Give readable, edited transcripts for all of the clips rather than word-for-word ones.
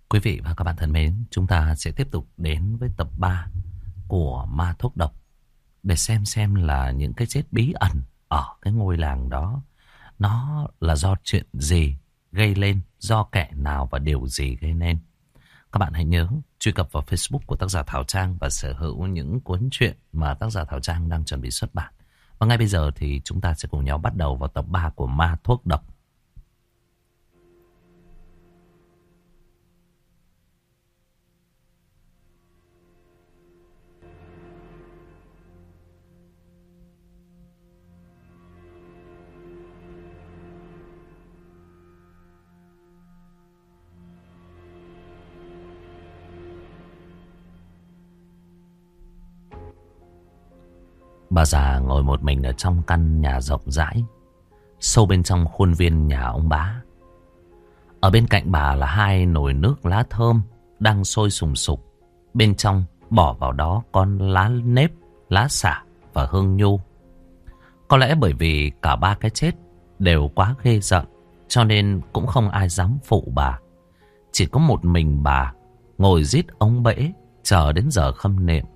Quý vị và các bạn thân mến, chúng ta sẽ tiếp tục đến với tập 3 của Ma Thuốc Độc để xem là những cái chết bí ẩn ở cái ngôi làng đó nó là do chuyện gì gây lên, do kẻ nào và điều gì gây nên. Các bạn hãy nhớ truy cập vào Facebook của tác giả Thảo Trang và sở hữu những cuốn truyện mà tác giả Thảo Trang đang chuẩn bị xuất bản. Và ngay bây giờ thì chúng ta sẽ cùng nhau bắt đầu vào tập 3 của Ma Thuốc Độc. Bà già ngồi một mình ở trong căn nhà rộng rãi, sâu bên trong khuôn viên nhà ông bá. Ở bên cạnh bà là hai nồi nước lá thơm đang sôi sùng sục. Bên trong bỏ vào đó con lá nếp, lá xả và hương nhu. Có lẽ bởi vì cả ba cái chết đều quá ghê rợn, cho nên cũng không ai dám phụ bà. Chỉ có một mình bà ngồi rít ống bể chờ đến giờ khâm niệm.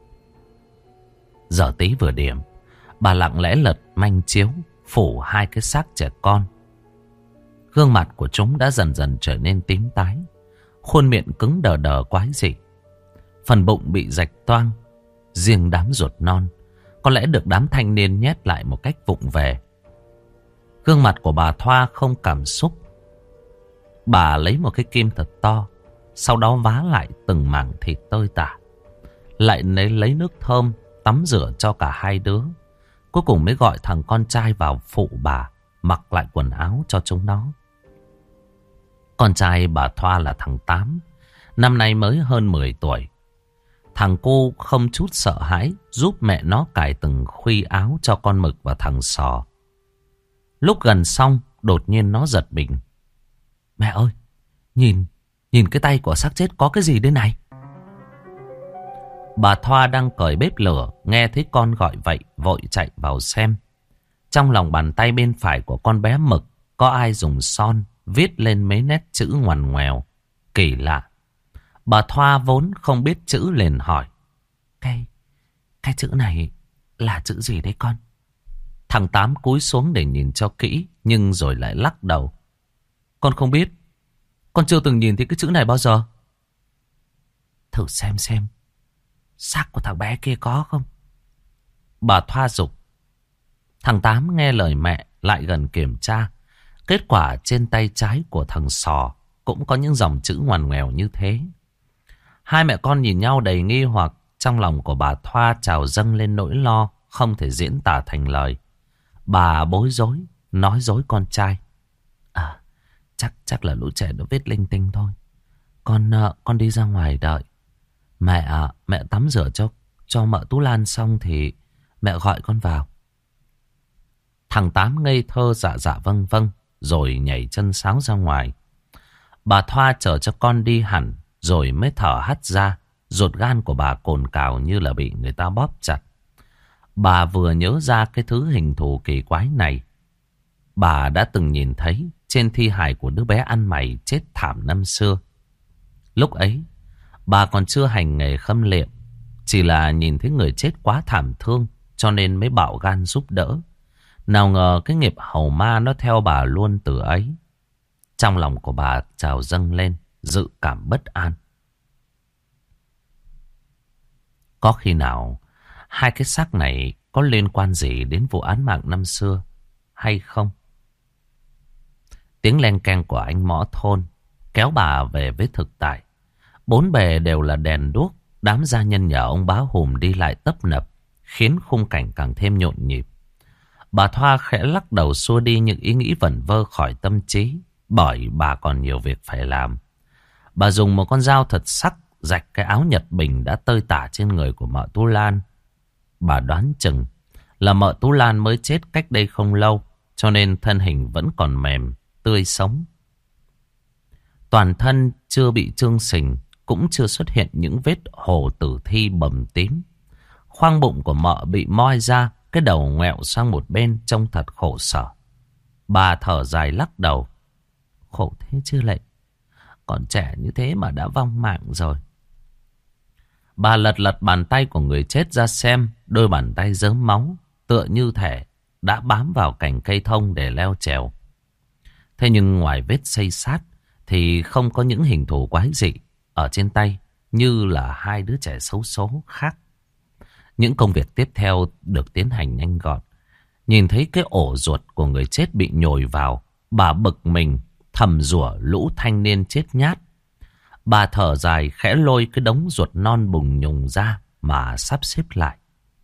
Giờ tí vừa điểm, bà lặng lẽ lật manh chiếu phủ hai cái xác trẻ con. Gương mặt của chúng đã dần dần trở nên tím tái, khuôn miệng cứng đờ đờ quái dị. Phần bụng bị rạch toang, riêng đám ruột non có lẽ được đám thanh niên nhét lại một cách vụng về. Gương mặt của bà Thoa không cảm xúc. Bà lấy một cái kim thật to, sau đó vá lại từng mảng thịt tơi tả, lại lấy nước thơm tắm rửa cho cả hai đứa. Cuối cùng mới gọi thằng con trai vào phụ bà mặc lại quần áo cho chúng nó. Con trai bà Thoa là thằng Tám, năm nay mới hơn 10 tuổi. Thằng cô không chút sợ hãi giúp mẹ nó cài từng khuy áo cho con Mực và thằng Sò. Lúc gần xong, đột nhiên nó giật mình. Mẹ ơi, nhìn cái tay của xác chết có cái gì đây này? Bà Thoa đang cởi bếp lửa, nghe thấy con gọi vậy, vội chạy vào xem. Trong lòng bàn tay bên phải của con bé Mực có ai dùng son viết lên mấy nét chữ ngoằn ngoèo, kỳ lạ. Bà Thoa vốn không biết chữ liền hỏi. Cái chữ này là chữ gì đấy con? Thằng Tám cúi xuống để nhìn cho kỹ, nhưng rồi lại lắc đầu. Con không biết. Con chưa từng nhìn thấy cái chữ này bao giờ. Thử xem xác của thằng bé kia có không? Bà Thoa giục. Thằng Tám nghe lời mẹ lại gần kiểm tra. Kết quả trên tay trái của thằng Sò cũng có những dòng chữ ngoằn ngoèo như thế. Hai mẹ con nhìn nhau đầy nghi hoặc. Trong lòng của bà Thoa trào dâng lên nỗi lo không thể diễn tả thành lời. Bà bối rối, nói dối con trai. Chắc là lũ trẻ nó viết linh tinh thôi. Con đi ra ngoài đợi. Mẹ tắm rửa cho mợ Tú Lan xong thì mẹ gọi con vào. Thằng Tám ngây thơ dạ vâng vâng, rồi nhảy chân sáo ra ngoài. Bà Thoa chờ cho con đi hẳn, rồi mới thở hắt ra. Ruột gan của bà cồn cào như là bị người ta bóp chặt. Bà vừa nhớ ra cái thứ hình thù kỳ quái này. Bà đã từng nhìn thấy trên thi hài của đứa bé ăn mày chết thảm năm xưa. Lúc ấy, bà còn chưa hành nghề khâm liệm, chỉ là nhìn thấy người chết quá thảm thương cho nên mới bạo gan giúp đỡ. Nào ngờ cái nghiệp hầu ma nó theo bà luôn từ ấy. Trong lòng của bà trào dâng lên dự cảm bất an. Có khi nào hai cái xác này có liên quan gì đến vụ án mạng năm xưa hay không? Tiếng len keng của anh mõ thôn kéo bà về với thực tại. Bốn bề đều là đèn đuốc. Đám gia nhân nhà ông bá Hùm đi lại tấp nập, khiến khung cảnh càng thêm nhộn nhịp. Bà Thoa khẽ lắc đầu xua đi những ý nghĩ vẩn vơ khỏi tâm trí, bởi bà còn nhiều việc phải làm. Bà dùng một con dao thật sắc rạch cái áo Nhật Bình đã tơi tả trên người của mợ Tú Lan. Bà đoán chừng là mợ Tú Lan mới chết cách đây không lâu, cho nên thân hình vẫn còn mềm, tươi sống. Toàn thân chưa bị chương sình, cũng chưa xuất hiện những vết hồ tử thi bầm tím. Khoang bụng của mợ bị moi ra, cái đầu ngoẹo sang một bên trông thật khổ sở. Bà thở dài lắc đầu. Khổ thế chứ lệ. Còn trẻ như thế mà đã vong mạng rồi. Bà lật lật bàn tay của người chết ra xem. Đôi bàn tay rớm máu, tựa như thể đã bám vào cành cây thông để leo trèo. Thế nhưng ngoài vết xây sát thì không có những hình thù quái dị ở trên tay như là hai đứa trẻ xấu số khác. Những công việc tiếp theo được tiến hành nhanh gọn. Nhìn thấy cái ổ ruột của người chết bị nhồi vào, bà bực mình thầm rủa lũ thanh niên chết nhát. Bà thở dài khẽ lôi cái đống ruột non bùng nhùng ra mà sắp xếp lại.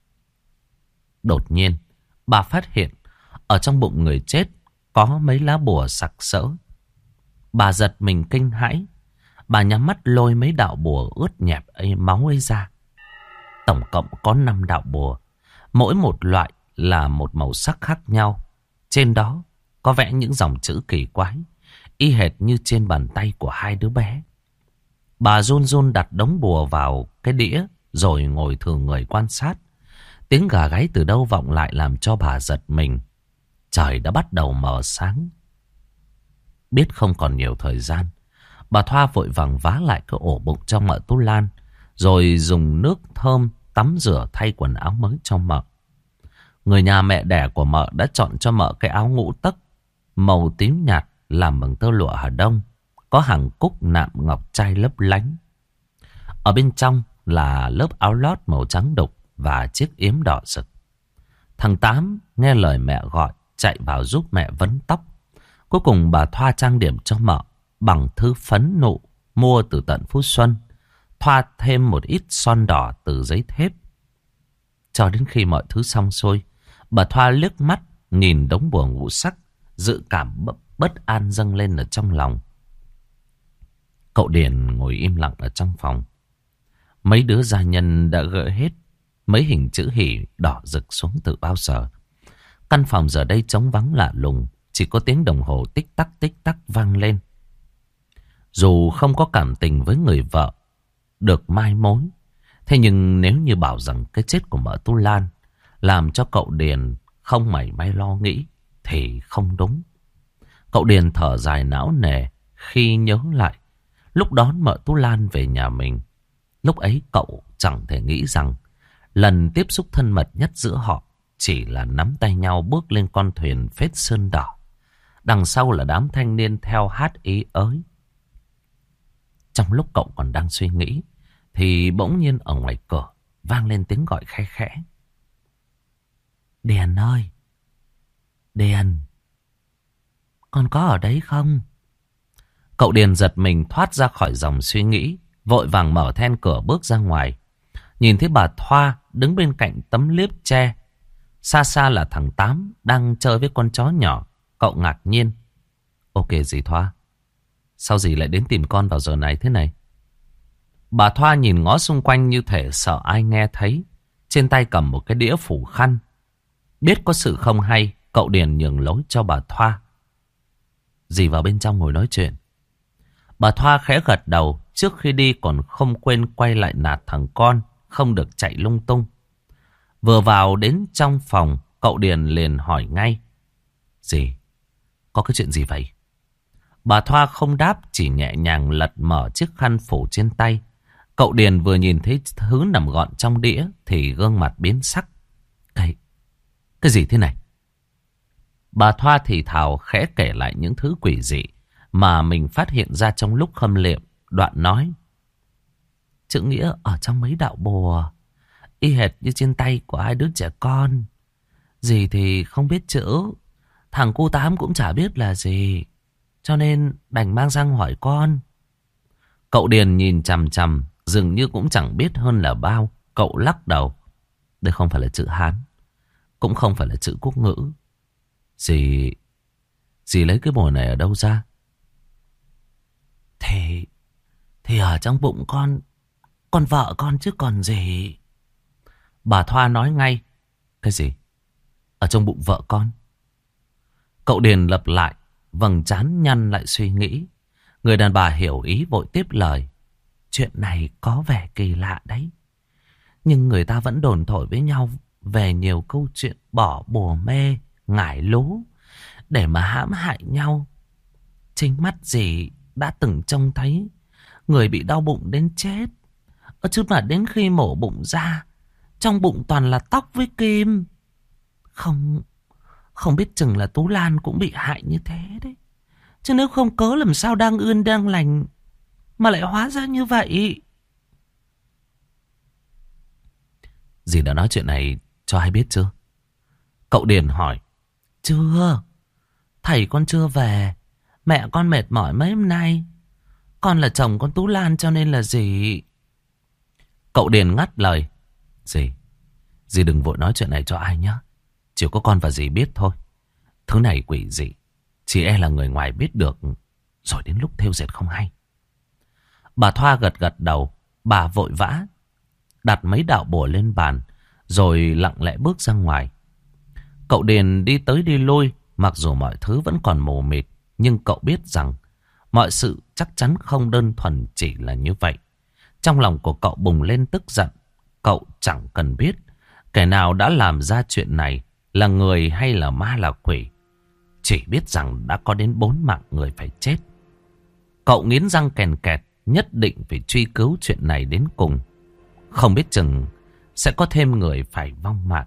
Đột nhiên, bà phát hiện ở trong bụng người chết có mấy lá bùa sặc sỡ. Bà giật mình kinh hãi. Bà nhắm mắt lôi mấy đạo bùa ướt nhẹp máu ấy ra. Tổng cộng có 5 đạo bùa. Mỗi một loại là một màu sắc khác nhau. Trên đó có vẽ những dòng chữ kỳ quái, y hệt như trên bàn tay của hai đứa bé. Bà run run đặt đống bùa vào cái đĩa rồi ngồi thừ người quan sát. Tiếng gà gáy từ đâu vọng lại làm cho bà giật mình. Trời đã bắt đầu mờ sáng. Biết không còn nhiều thời gian, bà Thoa vội vàng vá lại cái ổ bụng cho mợ Tú Lan, rồi dùng nước thơm tắm rửa thay quần áo mới cho mợ. Người nhà mẹ đẻ của mợ đã chọn cho mợ cái áo ngũ tấc màu tím nhạt làm bằng tơ lụa Hà Đông, có hàng cúc nạm ngọc trai lấp lánh. Ở bên trong là lớp áo lót màu trắng đục và chiếc yếm đỏ rực. Thằng Tám nghe lời mẹ gọi, chạy vào giúp mẹ vấn tóc. Cuối cùng bà Thoa trang điểm cho mợ bằng thứ phấn nụ mua từ tận Phú Xuân, thoa thêm một ít son đỏ từ giấy thép. Cho đến khi mọi thứ xong xuôi, bà Thoa liếc mắt nhìn đống bùa ngũ sắc, dự cảm bất an dâng lên ở trong lòng. Cậu Điền ngồi im lặng ở trong phòng. Mấy đứa gia nhân đã gỡ hết mấy hình chữ hỉ đỏ rực xuống từ bao giờ. Căn phòng giờ đây trống vắng lạ lùng, chỉ có tiếng đồng hồ tích tắc vang lên. Dù không có cảm tình với người vợ được mai mối, thế nhưng nếu như bảo rằng cái chết của mợ Tú Lan làm cho cậu Điền không mảy may lo nghĩ thì không đúng. Cậu Điền thở dài não nề khi nhớ lại lúc đón mợ Tú Lan về nhà mình. Lúc ấy cậu chẳng thể nghĩ rằng lần tiếp xúc thân mật nhất giữa họ chỉ là nắm tay nhau bước lên con thuyền phết sơn đỏ. Đằng sau là đám thanh niên theo hát ý ới. Trong lúc cậu còn đang suy nghĩ thì bỗng nhiên ở ngoài cửa vang lên tiếng gọi khe khẽ. Điền ơi! Điền! Con có ở đấy không? Cậu Điền giật mình thoát ra khỏi dòng suy nghĩ, vội vàng mở then cửa bước ra ngoài. Nhìn thấy bà Thoa đứng bên cạnh tấm liếp tre. Xa xa là thằng Tám đang chơi với con chó nhỏ. Cậu ngạc nhiên. Ok dì Thoa, sao dì lại đến tìm con vào giờ này thế này? Bà Thoa nhìn ngó xung quanh như thể sợ ai nghe thấy. Trên tay cầm một cái đĩa phủ khăn. Biết có sự không hay, cậu Điền nhường lối cho bà Thoa. Dì vào bên trong ngồi nói chuyện. Bà Thoa khẽ gật đầu, trước khi đi còn không quên quay lại nạt thằng con không được chạy lung tung. Vừa vào đến trong phòng, cậu Điền liền hỏi ngay. Dì, có cái chuyện gì vậy? Bà Thoa không đáp, chỉ nhẹ nhàng lật mở chiếc khăn phủ trên tay. Cậu Điền vừa nhìn thấy thứ nằm gọn trong đĩa thì gương mặt biến sắc. Cái gì thế này? Bà Thoa thì thào khẽ kể lại những thứ quỷ dị mà mình phát hiện ra trong lúc khâm liệm. Đoạn nói. Chữ nghĩa ở trong mấy đạo bùa y hệt như trên tay của hai đứa trẻ con. Dì thì không biết chữ, thằng cu Tám cũng chả biết là gì, cho nên đành mang sang hỏi con. Cậu Điền nhìn chằm chằm, dường như cũng chẳng biết hơn là bao. Cậu lắc đầu. Đây không phải là chữ Hán, cũng không phải là chữ quốc ngữ. Dì lấy cái bùa này ở đâu ra? Thì ở trong bụng con vợ con chứ còn gì. Bà Thoa nói ngay. Cái gì? Ở trong bụng vợ con? Cậu Điền lặp lại, vầng trán nhăn lại suy nghĩ. Người đàn bà hiểu ý vội tiếp lời. Chuyện này có vẻ kỳ lạ đấy, nhưng người ta vẫn đồn thổi với nhau về nhiều câu chuyện bỏ bùa mê, ngải lố để mà hãm hại nhau. Chính mắt dì đã từng trông thấy người bị đau bụng đến chết. Chứ mà đến khi mổ bụng ra, trong bụng toàn là tóc với kim. Không biết chừng là Tú Lan cũng bị hại như thế đấy. Chứ nếu không cớ làm sao đang ươn đang lành mà lại hóa ra như vậy. Dì đã nói chuyện này cho ai biết chưa? Cậu Điền hỏi. Chưa. Thầy con chưa về. Mẹ con mệt mỏi mấy hôm nay. Con là chồng con Tú Lan cho nên là gì? Cậu Điền ngắt lời. Dì đừng vội nói chuyện này cho ai nhé. Chỉ có con và dì biết thôi. Thứ này quỷ dị, chỉ e là người ngoài biết được, rồi đến lúc thêu dệt không hay. Bà Thoa gật gật đầu. Bà vội vã đặt mấy đạo bùa lên bàn, rồi lặng lẽ bước ra ngoài. Cậu Điền đi tới đi lui. Mặc dù mọi thứ vẫn còn mù mịt, nhưng cậu biết rằng mọi sự chắc chắn không đơn thuần chỉ là như vậy. Trong lòng của cậu bùng lên tức giận. Cậu chẳng cần biết kẻ nào đã làm ra chuyện này là người hay là ma là quỷ. Chỉ biết rằng đã có đến 4 mạng người phải chết. Cậu nghiến răng kèn kẹt, nhất định phải truy cứu chuyện này đến cùng. Không biết chừng sẽ có thêm người phải vong mạng.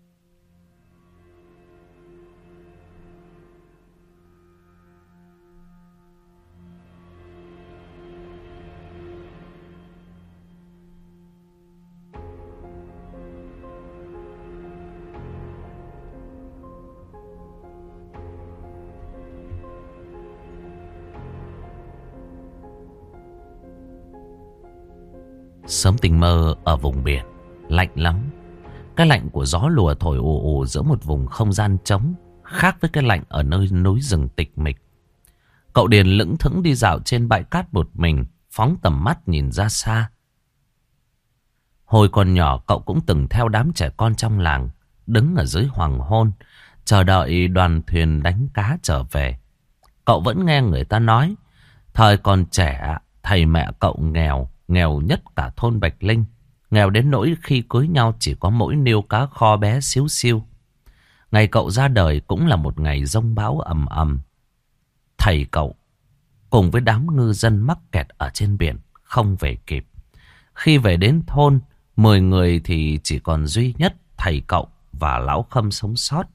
Sớm tình mơ ở vùng biển, lạnh lắm. Cái lạnh của gió lùa thổi ù ù giữa một vùng không gian trống, khác với cái lạnh ở nơi núi rừng tịch mịch. Cậu Điền lững thững đi dạo trên bãi cát một mình, phóng tầm mắt nhìn ra xa. Hồi còn nhỏ cậu cũng từng theo đám trẻ con trong làng, đứng ở dưới hoàng hôn, chờ đợi đoàn thuyền đánh cá trở về. Cậu vẫn nghe người ta nói, thời còn trẻ, thầy mẹ cậu nghèo, nghèo nhất cả thôn Bạch Linh. Nghèo đến nỗi khi cưới nhau chỉ có mỗi niêu cá kho bé xíu xiu. Ngày cậu ra đời cũng là một ngày giông bão ầm ầm. Thầy cậu cùng với đám ngư dân mắc kẹt ở trên biển không về kịp. Khi về đến thôn, 10 người thì chỉ còn duy nhất thầy cậu và lão Khâm sống sót.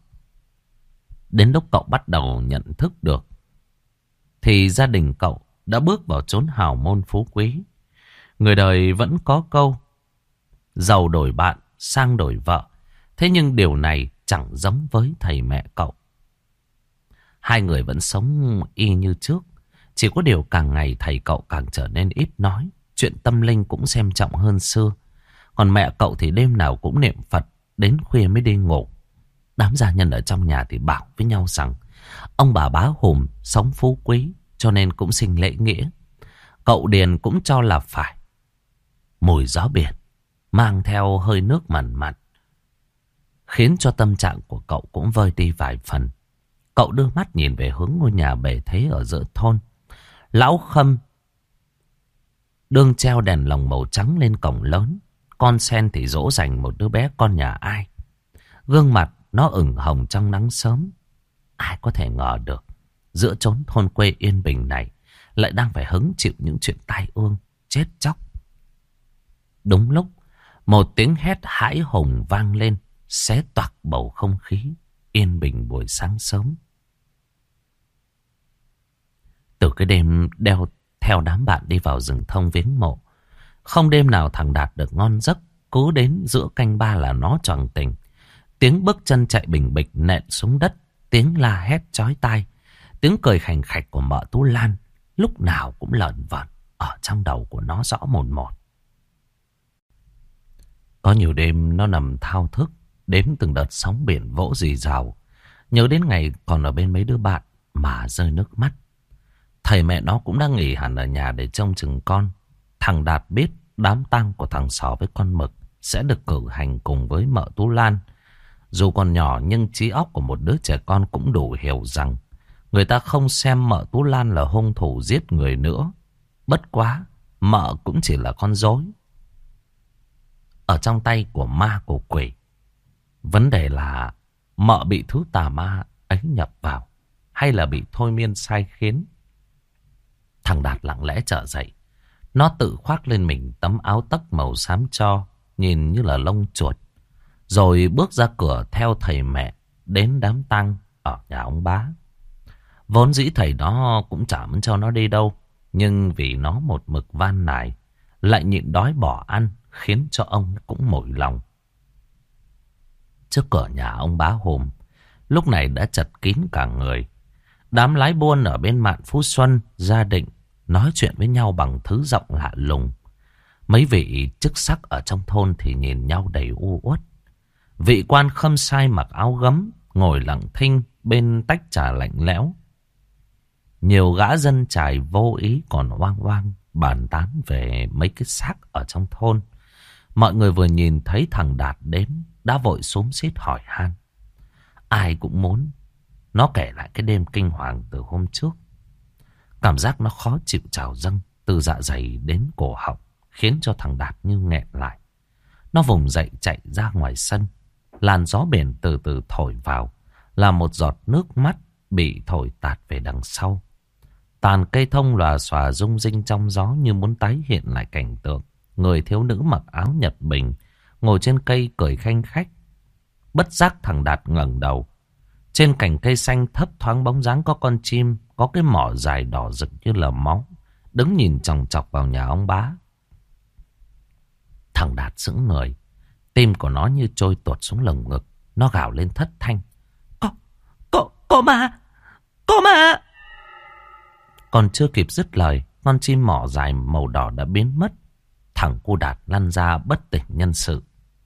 Đến lúc cậu bắt đầu nhận thức được, thì gia đình cậu đã bước vào chốn hào môn phú quý. Người đời vẫn có câu, giàu đổi bạn, sang đổi vợ. Thế nhưng điều này chẳng giống với thầy mẹ cậu. Hai người vẫn sống y như trước. Chỉ có điều càng ngày thầy cậu càng trở nên ít nói. Chuyện tâm linh cũng xem trọng hơn xưa. Còn mẹ cậu thì đêm nào cũng niệm Phật, đến khuya mới đi ngủ. Đám gia nhân ở trong nhà thì bảo với nhau rằng ông bà Bá Hùm sống phú quý, cho nên cũng sinh lễ nghĩa. Cậu Điền cũng cho là phải. Mùi gió biển mang theo hơi nước mặn mặn, khiến cho tâm trạng của cậu cũng vơi đi vài phần. Cậu đưa mắt nhìn về hướng ngôi nhà bề thế ở giữa thôn. Lão Khâm đương treo đèn lồng màu trắng lên cổng lớn. Con sen thì dỗ dành một đứa bé con nhà ai. Gương mặt nó ửng hồng trong nắng sớm. Ai có thể ngờ được, giữa chốn thôn quê yên bình này lại đang phải hứng chịu những chuyện tai ương, chết chóc. Đúng lúc, một tiếng hét hãi hùng vang lên, xé toạc bầu không khí yên bình buổi sáng sớm. Từ cái đêm đeo theo đám bạn đi vào rừng thông viếng mộ, không đêm nào thằng Đạt được ngon giấc. Cứ đến giữa canh ba là nó choàng tỉnh. Tiếng bước chân chạy bình bịch nện xuống đất, tiếng la hét chói tai, tiếng cười khành khạch của mợ Tú Lan lúc nào cũng lởn vởn ở trong đầu của nó rõ mồn một. Có nhiều đêm nó nằm thao thức, đếm từng đợt sóng biển vỗ rì rào, nhớ đến ngày còn ở bên mấy đứa bạn mà rơi nước mắt. Thầy mẹ nó cũng đang nghỉ hẳn ở nhà để trông chừng con. Thằng Đạt biết đám tang của thằng Sò với con Mực sẽ được cử hành cùng với mợ Tú Lan. Dù còn nhỏ nhưng trí óc của một đứa trẻ con cũng đủ hiểu rằng người ta không xem mợ Tú Lan là hung thủ giết người nữa. Bất quá, mợ cũng chỉ là con rối ở trong tay của ma của quỷ. Vấn đề là mợ bị thứ tà ma ấy nhập vào, hay là bị thôi miên sai khiến. Thằng Đạt lặng lẽ trở dậy. Nó tự khoác lên mình tấm áo tấc màu xám tro, nhìn như là lông chuột. Rồi bước ra cửa theo thầy mẹ đến đám tang ở nhà ông bá. Vốn dĩ thầy nó cũng chả muốn cho nó đi đâu. Nhưng vì nó một mực van nài, lại nhịn đói bỏ ăn, khiến cho ông cũng mỏi lòng. Trước cửa nhà ông bá Hùm lúc này đã chật kín cả người. Đám lái buôn ở bên mạn Phú Xuân, Gia Định nói chuyện với nhau bằng thứ giọng lạ lùng. Mấy vị chức sắc ở trong thôn thì nhìn nhau đầy u uất. Vị quan khâm sai mặc áo gấm, ngồi lặng thinh bên tách trà lạnh lẽo. Nhiều gã dân chài vô ý còn oang oang bàn tán về mấy cái xác ở trong thôn. Mọi người vừa nhìn thấy thằng Đạt đến đã vội xúm xít hỏi han. Ai cũng muốn nó kể lại cái đêm kinh hoàng từ hôm trước. Cảm giác nó khó chịu trào dâng từ dạ dày đến cổ họng, khiến cho thằng Đạt như nghẹn lại. Nó vùng dậy chạy ra ngoài sân. Làn gió biển từ từ thổi vào, là một giọt nước mắt bị thổi tạt về đằng sau. Tàn cây thông lòa xòa rung rinh trong gió như muốn tái hiện lại cảnh tượng người thiếu nữ mặc áo Nhật Bình ngồi trên cây cười khanh khách. Bất giác thằng Đạt ngẩng đầu. Trên cành cây xanh thấp thoáng bóng dáng có con chim, có cái mỏ dài đỏ rực như là máu, đứng nhìn chòng chọc vào nhà ông bá. Thằng Đạt sững người, tim của nó như trôi tuột xuống lồng ngực. Nó gào lên thất thanh. Có ma! Có ma! Còn chưa kịp dứt lời, con chim mỏ dài màu đỏ đã biến mất. Thằng cu Đạt lăn ra bất tỉnh nhân sự.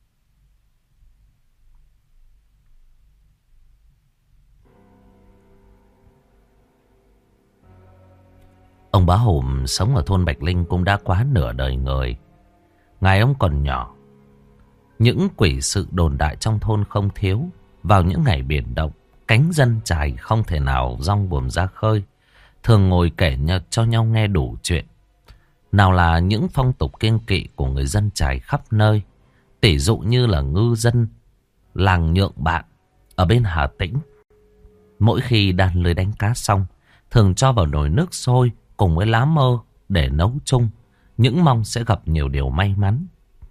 Ông bá Hùm sống ở thôn Bạch Linh cũng đã quá nửa đời người. Ngày ông còn nhỏ, những quỷ sự đồn đại trong thôn không thiếu. Vào những ngày biển động, cánh dân chài không thể nào dong buồm ra khơi, thường ngồi kể cho nhau nghe đủ chuyện. Nào là những phong tục kiêng kỵ của người dân chài khắp nơi. Tỷ dụ như là ngư dân làng Nhượng Bạn ở bên Hà Tĩnh, mỗi khi đan lưới đánh cá xong, thường cho vào nồi nước sôi cùng với lá mơ để nấu chung, những mong sẽ gặp nhiều điều may mắn.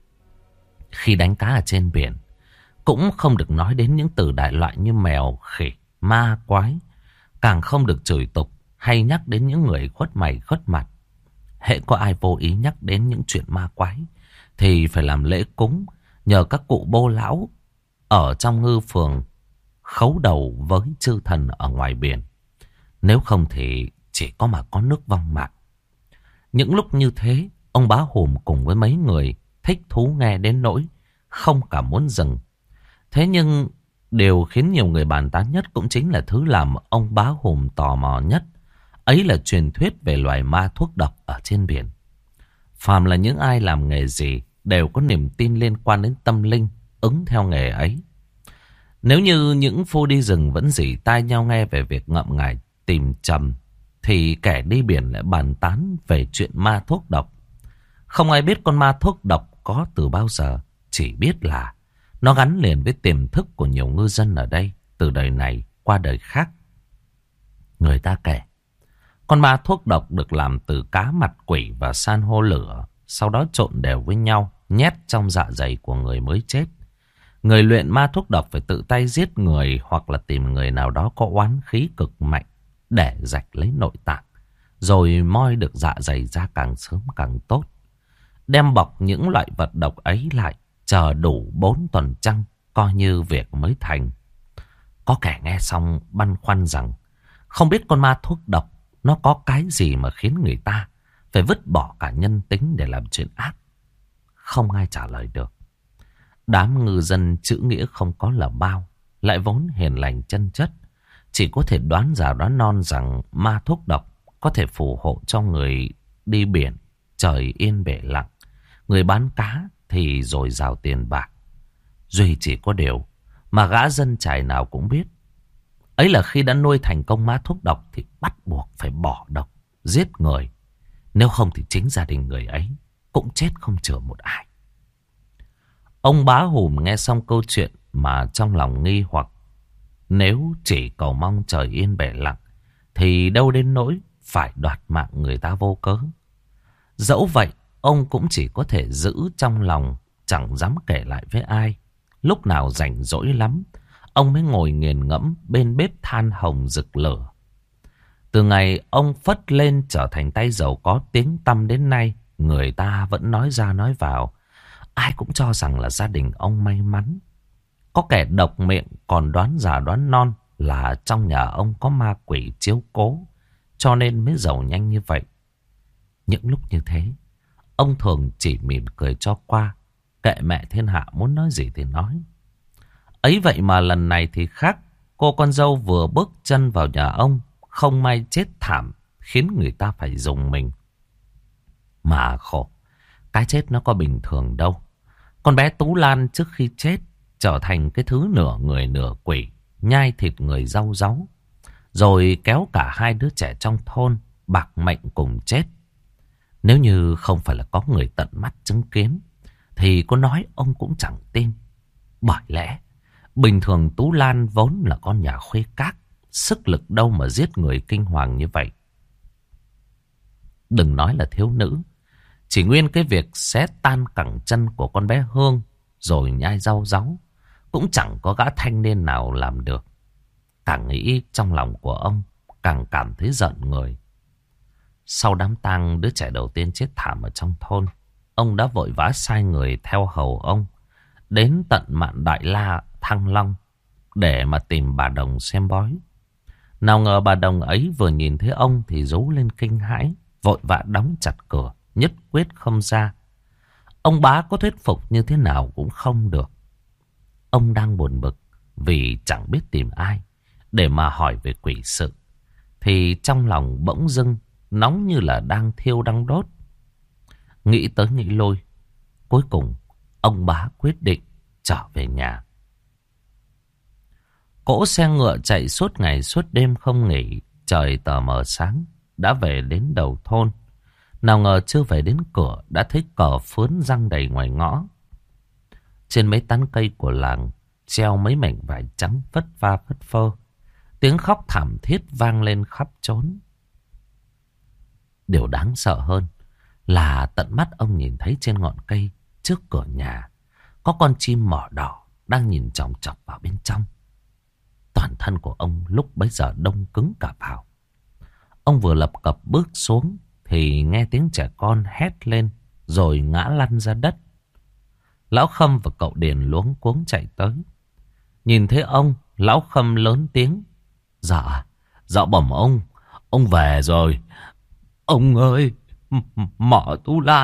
Khi đánh cá ở trên biển, cũng không được nói đến những từ đại loại như mèo, khỉ, ma, quái. Càng không được chửi tục hay nhắc đến những người khuất mày khuất mặt. Hễ có ai vô ý nhắc đến những chuyện ma quái thì phải làm lễ cúng, nhờ các cụ bô lão ở trong ngư phường khấu đầu với chư thần ở ngoài biển. Nếu không thì chỉ có mà có nước vong mạng. Những lúc như thế, ông bá Hùm cùng với mấy người thích thú nghe đến nỗi không cả muốn dừng. Thế nhưng điều khiến nhiều người bàn tán nhất cũng chính là thứ làm ông bá Hùm tò mò nhất. Ấy là truyền thuyết về loài ma thuốc độc ở trên biển. Phàm là những ai làm nghề gì đều có niềm tin liên quan đến tâm linh, ứng theo nghề ấy. Nếu như những phu đi rừng vẫn rỉ tai nhau nghe về việc ngậm ngải tìm trầm, thì kẻ đi biển lại bàn tán về chuyện ma thuốc độc. Không ai biết con ma thuốc độc có từ bao giờ, chỉ biết là nó gắn liền với tiềm thức của nhiều ngư dân ở đây, từ đời này qua đời khác. Người ta kể, con ma thuốc độc được làm từ cá mặt quỷ và san hô lửa, sau đó trộn đều với nhau, nhét trong dạ dày của người mới chết. Người luyện ma thuốc độc phải tự tay giết người hoặc là tìm người nào đó có oán khí cực mạnh để rạch lấy nội tạng, rồi moi được dạ dày ra càng sớm càng tốt. Đem bọc những loại vật độc ấy lại, chờ đủ 4 tuần trăng, coi như việc mới thành. Có kẻ nghe xong băn khoăn rằng không biết con ma thuốc độc nó có cái gì mà khiến người ta phải vứt bỏ cả nhân tính để làm chuyện ác. Không ai trả lời được. Đám ngư dân chữ nghĩa không có là bao, lại vốn hiền lành chân chất, chỉ có thể đoán già đoán non rằng ma thuốc độc có thể phù hộ cho người đi biển trời yên bể lặng, người bán cá thì dồi dào tiền bạc. Duy chỉ có điều mà gã dân chài nào cũng biết, ấy là khi đã nuôi thành công ma thuốc độc thì bắt buộc phải bỏ độc, giết người. Nếu không thì chính gia đình người ấy cũng chết không chừa một ai. Ông bá Hùm nghe xong câu chuyện mà trong lòng nghi hoặc. Nếu chỉ cầu mong trời yên bể lặng thì đâu đến nỗi phải đoạt mạng người ta vô cớ. Dẫu vậy, ông cũng chỉ có thể giữ trong lòng, chẳng dám kể lại với ai. Lúc nào rảnh rỗi lắm, ông mới ngồi nghiền ngẫm bên bếp than hồng rực lửa. Từ ngày ông phất lên trở thành tay giàu có tiếng tăm đến nay, người ta vẫn nói ra nói vào. Ai cũng cho rằng là gia đình ông may mắn. Có kẻ độc miệng còn đoán già đoán non là trong nhà ông có ma quỷ chiếu cố, cho nên mới giàu nhanh như vậy. Những lúc như thế, ông thường chỉ mỉm cười cho qua, kệ mẹ thiên hạ muốn nói gì thì nói. Ấy vậy mà lần này thì khác, cô con dâu vừa bước chân vào nhà ông, không may chết thảm, khiến người ta phải rùng mình. Mà khổ, cái chết nó có bình thường đâu. Con bé Tú Lan trước khi chết trở thành cái thứ nửa người nửa quỷ, nhai thịt người rau ráu, rồi kéo cả hai đứa trẻ trong thôn bạc mệnh cùng chết. Nếu như không phải là có người tận mắt chứng kiến, thì có nói ông cũng chẳng tin. Bởi lẽ bình thường Tú Lan vốn là con nhà khuê các, sức lực đâu mà giết người kinh hoàng như vậy. Đừng nói là thiếu nữ, chỉ nguyên cái việc xé tan cẳng chân của con bé Hương rồi nhai rau ráu cũng chẳng có gã thanh niên nào làm được. Càng nghĩ trong lòng của ông càng cảm thấy giận người. Sau đám tang đứa trẻ đầu tiên chết thảm ở trong thôn, ông đã vội vã sai người theo hầu ông đến tận Mạn Đại La, Thăng Long để mà tìm bà Đồng xem bói. Nào ngờ bà Đồng ấy vừa nhìn thấy ông thì rú lên kinh hãi, vội vã đóng chặt cửa, nhất quyết không ra. Ông bá có thuyết phục như thế nào cũng không được. Ông đang buồn bực vì chẳng biết tìm ai để mà hỏi về quỷ sự, thì trong lòng bỗng dưng nóng như là đang thiêu đang đốt. Nghĩ tới nghĩ lui, cuối cùng ông bá quyết định trở về nhà. Cỗ xe ngựa chạy suốt ngày suốt đêm không nghỉ. Trời tờ mờ sáng đã về đến đầu thôn. Nào ngờ chưa về đến cửa đã thấy cờ phướn giăng đầy ngoài ngõ. Trên mấy tán cây của làng treo mấy mảnh vải trắng phất pha phất phơ. Tiếng khóc thảm thiết vang lên khắp chốn. Điều đáng sợ hơn là tận mắt ông nhìn thấy trên ngọn cây trước cửa nhà có con chim mỏ đỏ đang nhìn chòng chọc vào bên trong. Toàn thân của ông lúc bấy giờ đông cứng cả vào. Ông vừa lập cập bước xuống thì nghe tiếng trẻ con hét lên rồi ngã lăn ra đất. Lão Khâm và cậu Điền luống cuống chạy tới. Nhìn thấy ông, Lão Khâm lớn tiếng: Dạ bẩm ông về rồi. Ông ơi, mợ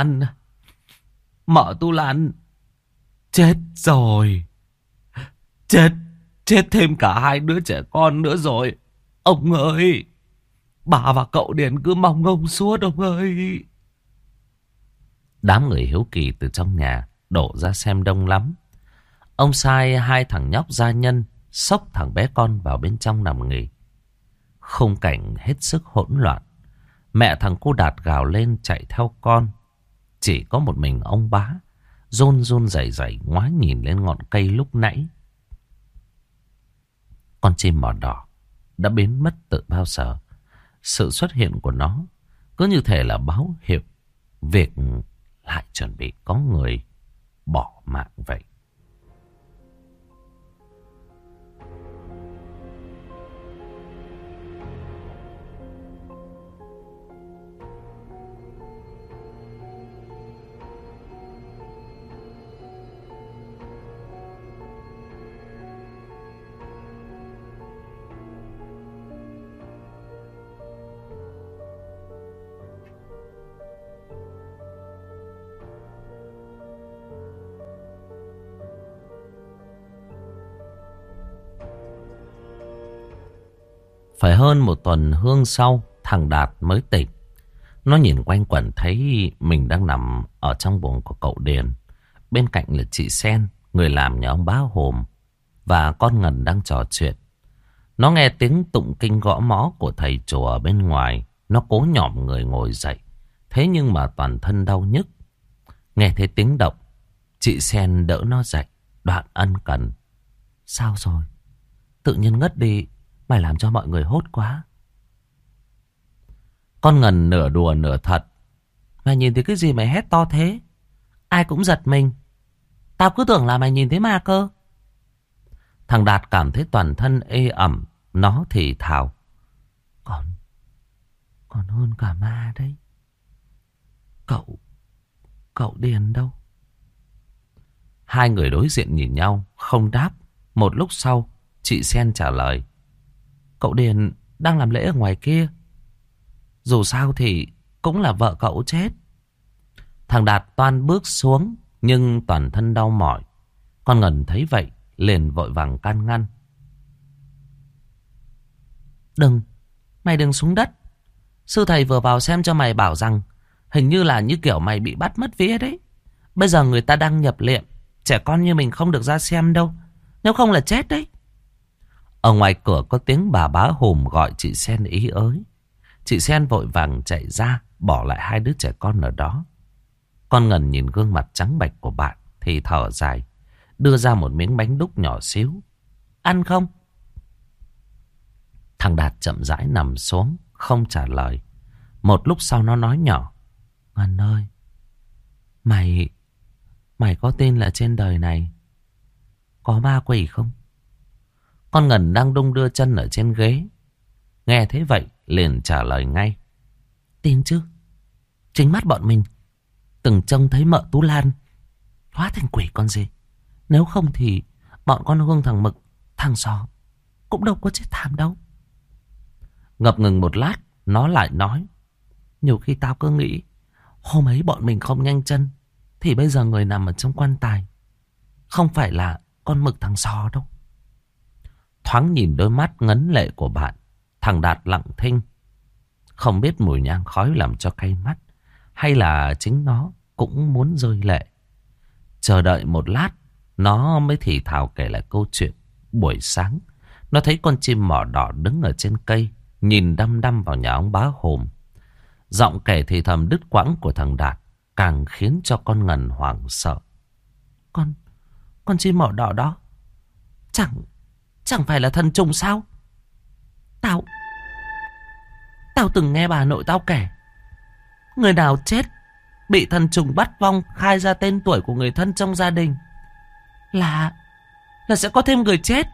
Tu Lan chết rồi. Chết thêm cả hai đứa trẻ con nữa rồi. Ông ơi, bà và cậu Điền cứ mong ông suốt ông ơi. Đám người hiếu kỳ từ trong nhà đổ ra xem đông lắm. Ông sai hai thằng nhóc gia nhân xốc thằng bé con vào bên trong nằm nghỉ. Khung cảnh hết sức hỗn loạn. Mẹ thằng cu Đạt gào lên chạy theo con. Chỉ có một mình ông bá run run rẩy rẩy ngoái nhìn lên ngọn cây lúc nãy. Con chim mỏ đỏ đã biến mất từ bao giờ. Sự xuất hiện của nó cứ như thể là báo hiệu việc lại chuẩn bị có người bỏ mạng vậy. Phải hơn một tuần hương sau, thằng Đạt mới tỉnh. Nó nhìn quanh quẩn thấy mình đang nằm ở trong buồng của cậu Điền. Bên cạnh là chị Sen, người làm nhà ông bá Hồm, và con Ngân đang trò chuyện. Nó nghe tiếng tụng kinh gõ mõ của thầy chùa ở bên ngoài. Nó cố nhỏm người ngồi dậy. Thế nhưng mà toàn thân đau nhức. Nghe thấy tiếng động, chị Sen đỡ nó dậy, đoạn ân cần: Sao rồi? Tự nhiên ngất đi, mày làm cho mọi người hốt quá. Con Ngân nửa đùa nửa thật. Mày nhìn thấy cái gì mày hét to thế? Ai cũng giật mình. Tao cứ tưởng là mày nhìn thấy ma cơ. Thằng Đạt cảm thấy toàn thân ê ẩm. Nó thì thào. Còn hơn cả ma đấy. Cậu Điền đâu? Hai người đối diện nhìn nhau, không đáp. Một lúc sau, chị Sen trả lời. Cậu Điền đang làm lễ ở ngoài kia. Dù sao thì cũng là vợ cậu chết. Thằng Đạt toan bước xuống, nhưng toàn thân đau mỏi. Con Ngân thấy vậy, liền vội vàng can ngăn. Mày đừng xuống đất. Sư thầy vừa vào xem cho mày bảo rằng hình như là như kiểu mày bị bắt mất vía đấy. Bây giờ người ta đang nhập liệm. Trẻ con như mình không được ra xem đâu. Nếu không là chết đấy. Ở ngoài cửa có tiếng bà bá Hùm gọi chị Sen ý ới. Chị Sen vội vàng chạy ra, bỏ lại hai đứa trẻ con ở đó. Con Ngân nhìn gương mặt trắng bệch của bạn thì thở dài, đưa ra một miếng bánh đúc nhỏ xíu. Ăn không? Thằng Đạt chậm rãi nằm xuống, không trả lời. Một lúc sau nó nói nhỏ. Ngân ơi, mày có tin là trên đời này có ma quỷ không? Con Ngân đang đung đưa chân ở trên ghế. Nghe thế vậy, liền trả lời ngay. Tin chứ. Chính mắt bọn mình từng trông thấy mợ Tú Lan hóa thành quỷ con gì. Nếu không thì bọn con Hương, thằng Mực, thằng Sò cũng đâu có chết thảm đâu. Ngập ngừng một lát, nó lại nói. Nhiều khi tao cứ nghĩ hôm ấy bọn mình không nhanh chân thì bây giờ người nằm ở trong quan tài không phải là con Mực, thằng Sò đâu. Thoáng nhìn đôi mắt ngấn lệ của bạn, thằng Đạt lặng thinh. Không biết mùi nhang khói làm cho cay mắt, hay là chính nó cũng muốn rơi lệ. Chờ đợi một lát, nó mới thì thào kể lại câu chuyện. Buổi sáng, nó thấy con chim mỏ đỏ đứng ở trên cây, nhìn đăm đăm vào nhà ông bá Hùm. Giọng kể thì thầm đứt quãng của thằng Đạt càng khiến cho con Ngân hoảng sợ. Con chim mỏ đỏ đó chẳng phải là thần trùng sao? Tao từng nghe bà nội tao kể, người nào chết bị thần trùng bắt vong, khai ra tên tuổi của người thân trong gia đình là sẽ có thêm người chết.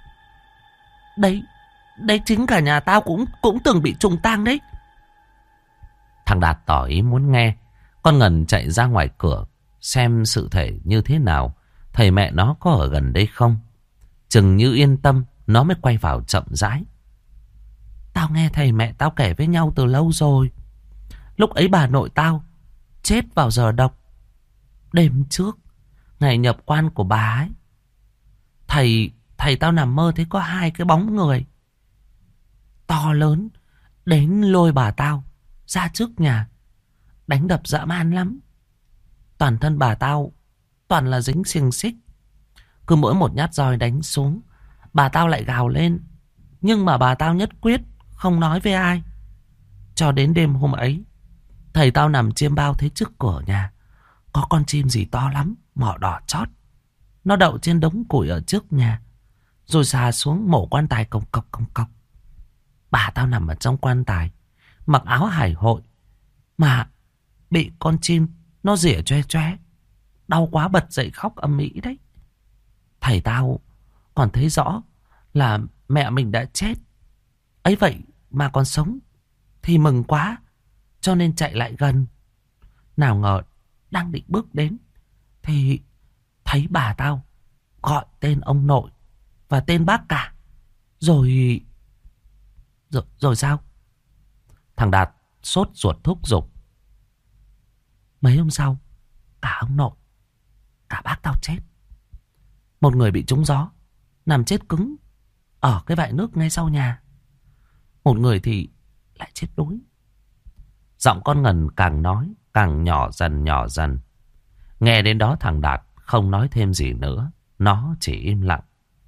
Đấy chính cả nhà tao cũng từng bị trùng tang đấy. Thằng Đạt tỏ ý muốn nghe. Con Ngân chạy ra ngoài cửa xem sự thể như thế nào, thầy mẹ nó có ở gần đây không. Chừng như yên tâm, nó mới quay vào chậm rãi. Tao nghe thầy mẹ tao kể với nhau từ lâu rồi. Lúc ấy bà nội tao chết vào giờ độc. Đêm trước, ngày nhập quan của bà ấy, thầy tao nằm mơ thấy có hai cái bóng người to lớn đến lôi bà tao ra trước nhà, đánh đập dã man lắm. Toàn thân bà tao toàn là dính xiềng xích. Cứ mỗi một nhát roi đánh xuống, bà tao lại gào lên. Nhưng mà bà tao nhất quyết không nói với ai. Cho đến đêm hôm ấy, thầy tao nằm chiêm bao thấy trước cửa nhà có con chim gì to lắm, mỏ đỏ chót. Nó đậu trên đống củi ở trước nhà, rồi xà xuống mổ quan tài cồng cọc. Bà tao nằm ở trong quan tài, mặc áo hải hội, mà bị con chim nó rỉa choe. Đau quá bật dậy khóc ầm ĩ đấy. Thầy tao còn thấy rõ là mẹ mình đã chết. Ấy vậy mà còn sống thì mừng quá, cho nên chạy lại gần. Nào ngờ đang định bước đến thì thấy bà tao gọi tên ông nội và tên bác cả. Rồi sao? Thằng Đạt sốt ruột thúc giục. Mấy hôm sau, cả ông nội, cả bác tao chết. Một người bị trúng gió, nằm chết cứng ở cái vại nước ngay sau nhà. Một người thì lại chết đuối. Giọng con Ngân càng nói càng nhỏ dần. Nghe đến đó thằng Đạt không nói thêm gì nữa. Nó chỉ im lặng.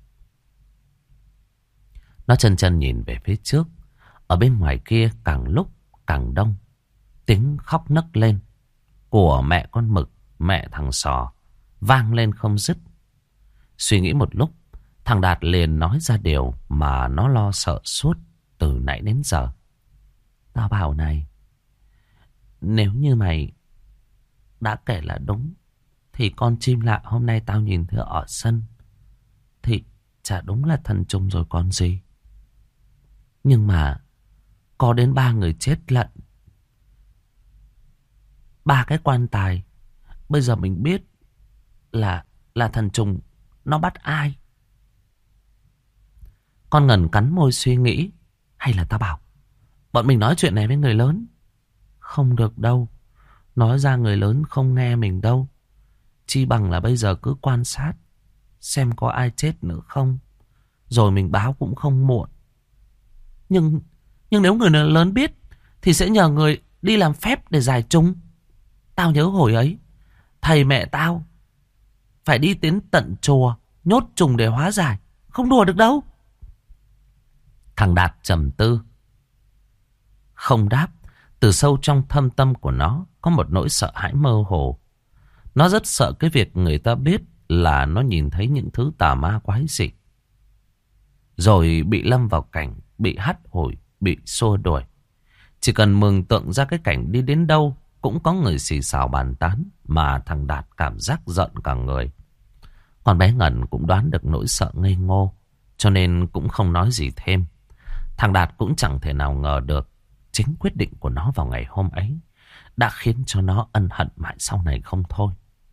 Nó chân nhìn về phía trước. Ở bên ngoài kia càng lúc càng đông. Tiếng khóc nấc lên của mẹ con Mực, mẹ thằng Sò vang lên không dứt. Suy nghĩ một lúc, thằng Đạt liền nói ra điều mà nó lo sợ suốt từ nãy đến giờ. Tao bảo này, nếu như mày đã kể là đúng, thì con chim lạ hôm nay tao nhìn thấy ở sân thì chả đúng là thần trùng rồi còn gì. Nhưng mà có đến 3 người chết lận, 3 cái quan tài. Bây giờ mình biết là thần trùng nó bắt ai. Con Ngần cắn môi suy nghĩ. Hay là tao bảo bọn mình nói chuyện này với người lớn? Không được đâu. Nói ra người lớn không nghe mình đâu. Chi bằng là bây giờ cứ quan sát xem có ai chết nữa không, rồi mình báo cũng không muộn. Nhưng nếu người lớn biết thì sẽ nhờ người đi làm phép để giải trùng. Tao nhớ hồi ấy thầy mẹ tao phải đi đến tận chùa nhốt trùng để hóa giải. Không đùa được đâu. Thằng Đạt trầm tư, không đáp. Từ sâu trong thâm tâm của nó có một nỗi sợ hãi mơ hồ. Nó rất sợ cái việc người ta biết là nó nhìn thấy những thứ tà ma quái dị, rồi bị lâm vào cảnh bị hắt hủi, bị xua đuổi. Chỉ cần mường tượng ra cái cảnh đi đến đâu cũng có người xì xào bàn tán, mà thằng Đạt cảm giác giận cả người. Con bé Ngân cũng đoán được nỗi sợ ngây ngô, cho nên cũng không nói gì thêm. Thằng Đạt cũng chẳng thể nào ngờ được chính quyết định của nó vào ngày hôm ấy đã khiến cho nó ân hận mãi sau này không thôi.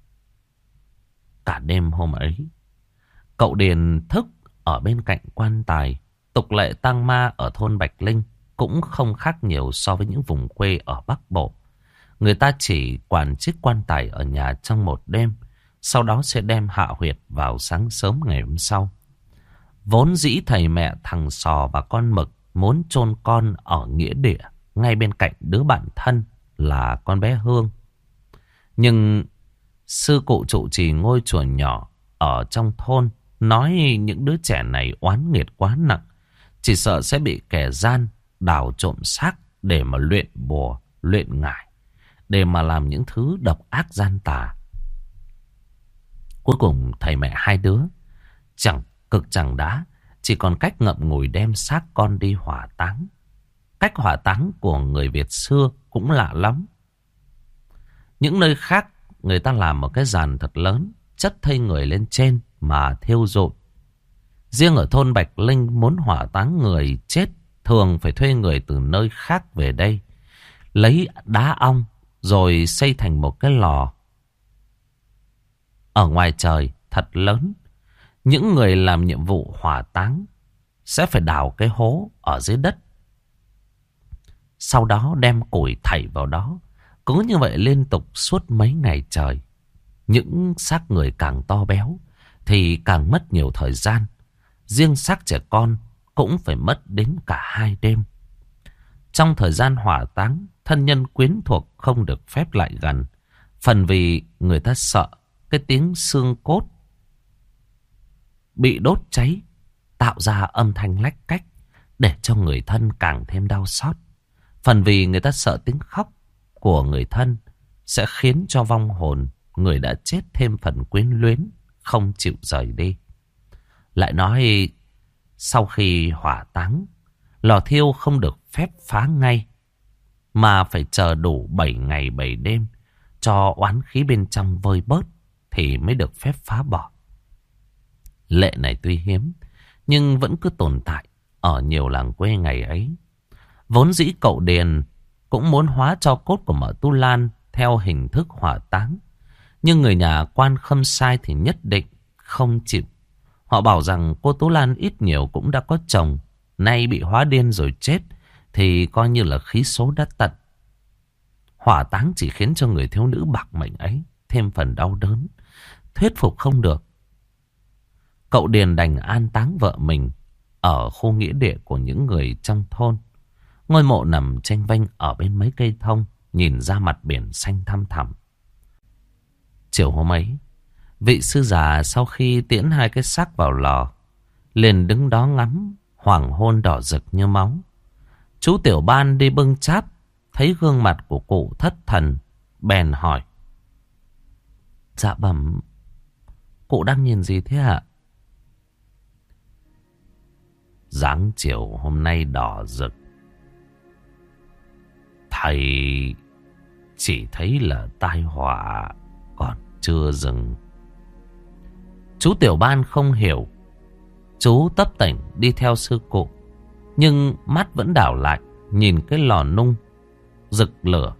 Cả đêm hôm ấy, cậu Điền thức ở bên cạnh quan tài. Tục lệ tang ma ở thôn Bạch Linh cũng không khác nhiều so với những vùng quê ở Bắc Bộ. Người ta chỉ quản chiếc quan tài ở nhà trong một đêm, sau đó sẽ đem hạ huyệt vào sáng sớm ngày hôm sau. Vốn dĩ thầy mẹ thằng Sò và con Mực muốn chôn con ở nghĩa địa ngay bên cạnh đứa bạn thân là con bé Hương. Nhưng sư cụ trụ trì ngôi chùa nhỏ ở trong thôn nói những đứa trẻ này oán nghiệt quá nặng, chỉ sợ sẽ bị kẻ gian đào trộm xác để mà luyện bùa, luyện ngải, để mà làm những thứ độc ác gian tà. Cuối cùng thầy mẹ hai đứa chẳng cực chẳng đá, chỉ còn cách ngậm ngùi đem xác con đi hỏa táng. Cách hỏa táng của người Việt xưa cũng lạ lắm. Những nơi khác người ta làm một cái giàn thật lớn, chất thây người lên trên mà thiêu rụi. Riêng ở thôn Bạch Linh muốn hỏa táng người chết thường phải thuê người từ nơi khác về đây, lấy đá ong rồi xây thành một cái lò ở ngoài trời thật lớn. Những người làm nhiệm vụ hỏa táng sẽ phải đào cái hố ở dưới đất, sau đó đem củi thảy vào đó. Cứ như vậy liên tục suốt mấy ngày trời. Những xác người càng to béo thì càng mất nhiều thời gian. Riêng xác trẻ con cũng phải mất đến cả 2 đêm. Trong thời gian hỏa táng, thân nhân quyến thuộc không được phép lại gần. Phần vì người ta sợ cái tiếng xương cốt bị đốt cháy tạo ra âm thanh lách cách, để cho người thân càng thêm đau xót. Phần vì người ta sợ tiếng khóc của người thân sẽ khiến cho vong hồn người đã chết thêm phần quyến luyến, không chịu rời đi. Lại nói sau khi hỏa táng, lò thiêu không được phép phá ngay, mà phải chờ đủ 7 ngày 7 đêm cho oán khí bên trong vơi bớt thì mới được phép phá bỏ. Lệ này tuy hiếm nhưng vẫn cứ tồn tại ở nhiều làng quê ngày ấy. Vốn dĩ cậu Điền cũng muốn hóa tro cốt của mợ Tu Lan theo hình thức hỏa táng, nhưng người nhà quan Khâm Sai thì nhất định không chịu. Họ bảo rằng cô Tú Lan ít nhiều cũng đã có chồng, nay bị hóa điên rồi chết thì coi như là khí số đã tận. Hỏa táng chỉ khiến cho người thiếu nữ bạc mệnh ấy thêm phần đau đớn, thuyết phục không được. Cậu Điền đành an táng vợ mình ở khu nghĩa địa của những người trong thôn. Ngôi mộ nằm chênh vênh ở bên mấy cây thông, nhìn ra mặt biển xanh thăm thẳm. Chiều hôm ấy, vị sư già sau khi tiễn 2 cái xác vào lò, liền đứng đó ngắm hoàng hôn đỏ rực như máu. Chú Tiểu Ban đi bưng cháp, thấy gương mặt của cụ thất thần, bèn hỏi: Dạ bẩm, cụ đang nhìn gì thế ạ? Dáng chiều hôm nay đỏ rực, thầy chỉ thấy là tai họa còn chưa dừng. Chú Tiểu Ban không hiểu. Chú tấp tỉnh đi theo sư cụ, nhưng mắt vẫn đảo lại nhìn cái lò nung rực lửa.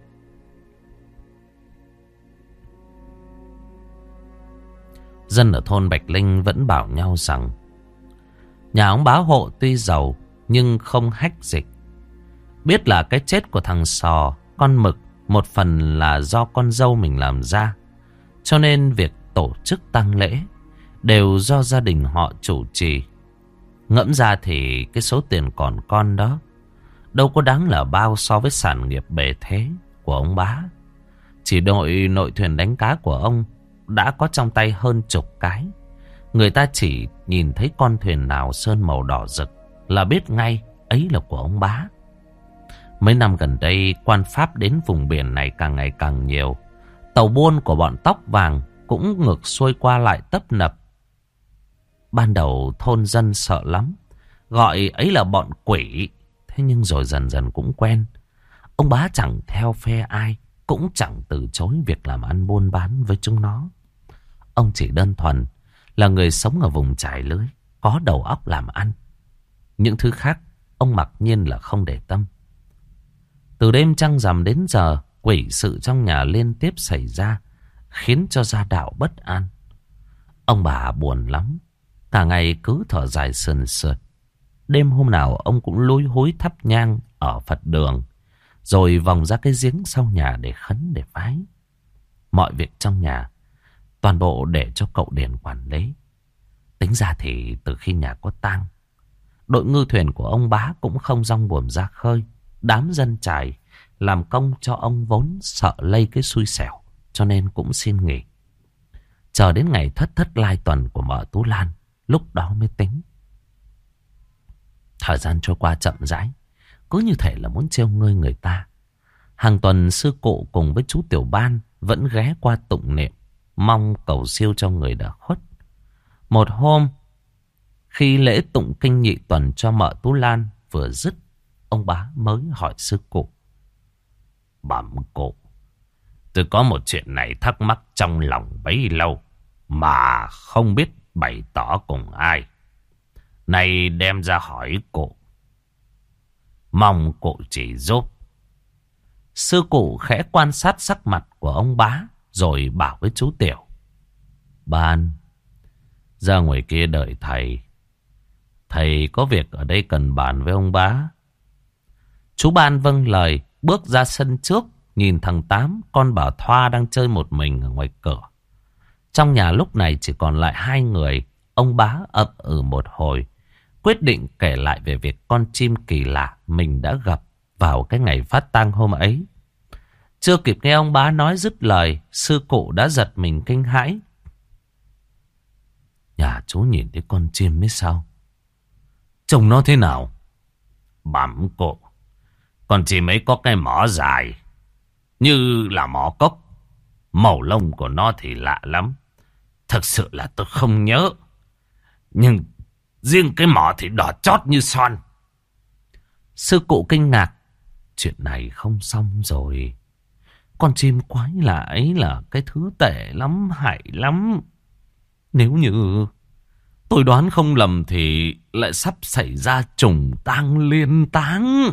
Dân ở thôn Bạch Linh vẫn bảo nhau rằng nhà ông bá hộ tuy giàu nhưng không hách dịch. Biết là cái chết của thằng Sò, con Mực một phần là do con dâu mình làm ra, cho nên việc tổ chức tang lễ đều do gia đình họ chủ trì. Ngẫm ra thì cái số tiền còn con đó đâu có đáng là bao so với sản nghiệp bề thế của ông bá. Chỉ đội nội thuyền đánh cá của ông đã có trong tay hơn chục cái. Người ta chỉ nhìn thấy con thuyền nào sơn màu đỏ rực là biết ngay ấy là của ông bá. Mấy năm gần đây quan Pháp đến vùng biển này càng ngày càng nhiều. Tàu buôn của bọn tóc vàng cũng ngược xuôi qua lại tấp nập. Ban đầu thôn dân sợ lắm, gọi ấy là bọn quỷ. Thế nhưng rồi dần dần cũng quen. Ông bá chẳng theo phe ai, cũng chẳng từ chối việc làm ăn buôn bán với chúng nó. Ông chỉ đơn thuần là người sống ở vùng trải lưới, có đầu óc làm ăn. Những thứ khác ông mặc nhiên là không để tâm. Từ đêm trăng rằm đến giờ, quỷ sự trong nhà liên tiếp xảy ra, khiến cho gia đạo bất an. Ông bà buồn lắm, cả ngày cứ thở dài sườn sượt. Đêm hôm nào ông cũng lúi húi thắp nhang ở Phật đường, rồi vòng ra cái giếng sau nhà để khấn để vái. Mọi việc trong nhà toàn bộ để cho cậu Điền quản lý. Tính ra thì từ khi nhà có tang, đội ngư thuyền của ông bá cũng không dong buồm ra khơi. Đám dân trải làm công cho ông vốn sợ lây cái xui xẻo, cho nên cũng xin nghỉ. Chờ đến ngày thất thất lai tuần của mợ Tú Lan, lúc đó mới tính. Thời gian trôi qua chậm rãi, cứ như thể là muốn trêu ngươi người ta. Hàng tuần sư cụ cùng với chú Tiểu Ban vẫn ghé qua tụng niệm, mong cầu siêu cho người đã khuất. Một hôm, khi lễ tụng kinh nhị tuần cho mợ Tú Lan vừa dứt, ông bá mới hỏi sư cụ: Bẩm cụ, tôi có một chuyện này thắc mắc trong lòng bấy lâu, mà không biết bày tỏ cùng ai. Này đem ra hỏi cụ, mong cụ chỉ giúp. Sư cụ khẽ quan sát sắc mặt của ông bá, rồi bảo với chú Tiểu: Ban, ra ngoài kia đợi thầy. Thầy có việc ở đây cần bàn với ông bá. Chú Ban vâng lời, bước ra sân trước, nhìn thằng Tám, con bà Thoa đang chơi một mình ở ngoài cửa. Trong nhà lúc này chỉ còn lại hai người. Ông bá ậm ừ một hồi, quyết định kể lại về việc con chim kỳ lạ mình đã gặp vào cái ngày phát tang hôm ấy. Chưa kịp nghe ông bá nói dứt lời, sư cụ đã giật mình kinh hãi. Nhà chú nhìn thấy con chim ấy sao? Trông nó thế nào? Bẩm cụ, con chim ấy có cái mỏ dài như là mỏ cốc. Màu lông của nó thì lạ lắm. Thực sự là tôi không nhớ. Nhưng riêng cái mỏ thì đỏ chót như son. Sư cụ kinh ngạc. Chuyện này không xong rồi. Con chim quái lạ ấy là cái thứ tệ lắm, hại lắm. Nếu như tôi đoán không lầm thì lại sắp xảy ra trùng tang liên táng.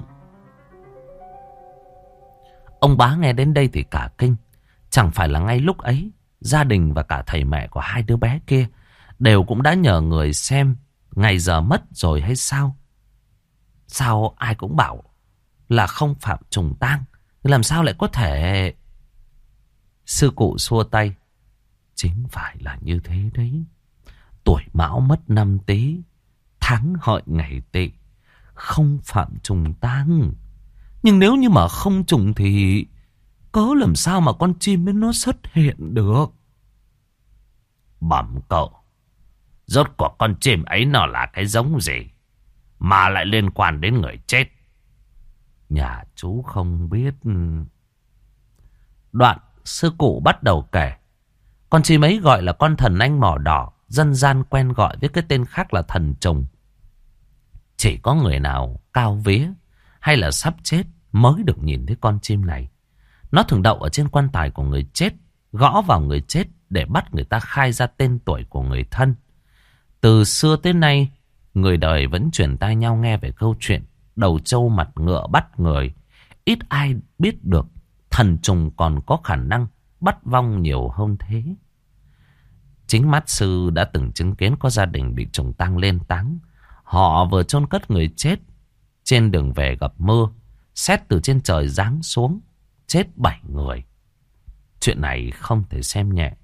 Ông bá nghe đến đây thì cả kinh. Chẳng phải là ngay lúc ấy gia đình và cả thầy mẹ của hai đứa bé kia đều cũng đã nhờ người xem ngày giờ mất rồi hay sao? Sao ai cũng bảo là không phạm trùng tang, làm sao lại có thể? Sư cụ xua tay. Chính phải là như thế đấy. Tuổi Mão mất năm Tý, tháng Hợi ngày Tỵ, không phạm trùng tang. Nhưng nếu như mà không trùng thì cớ làm sao mà con chim ấy nó xuất hiện được? Bẩm cậu, rốt cuộc con chim ấy nó là cái giống gì mà lại liên quan đến người chết? Nhà chú không biết. Đoạn sư cụ bắt đầu kể. Con chim ấy gọi là con thần anh mỏ đỏ, dân gian quen gọi với cái tên khác là thần trùng. Chỉ có người nào cao vía hay là sắp chết mới được nhìn thấy con chim này. Nó thường đậu ở trên quan tài của người chết, gõ vào người chết để bắt người ta khai ra tên tuổi của người thân. Từ xưa tới nay, người đời vẫn truyền tai nhau nghe về câu chuyện đầu trâu mặt ngựa bắt người. Ít ai biết được thần trùng còn có khả năng bắt vong nhiều hơn thế. Chính mắt sư đã từng chứng kiến có gia đình bị trùng tang lên táng. Họ vừa chôn cất người chết, trên đường về gặp mưa, sét từ trên trời giáng xuống, chết 7 người. Chuyện này không thể xem nhẹ.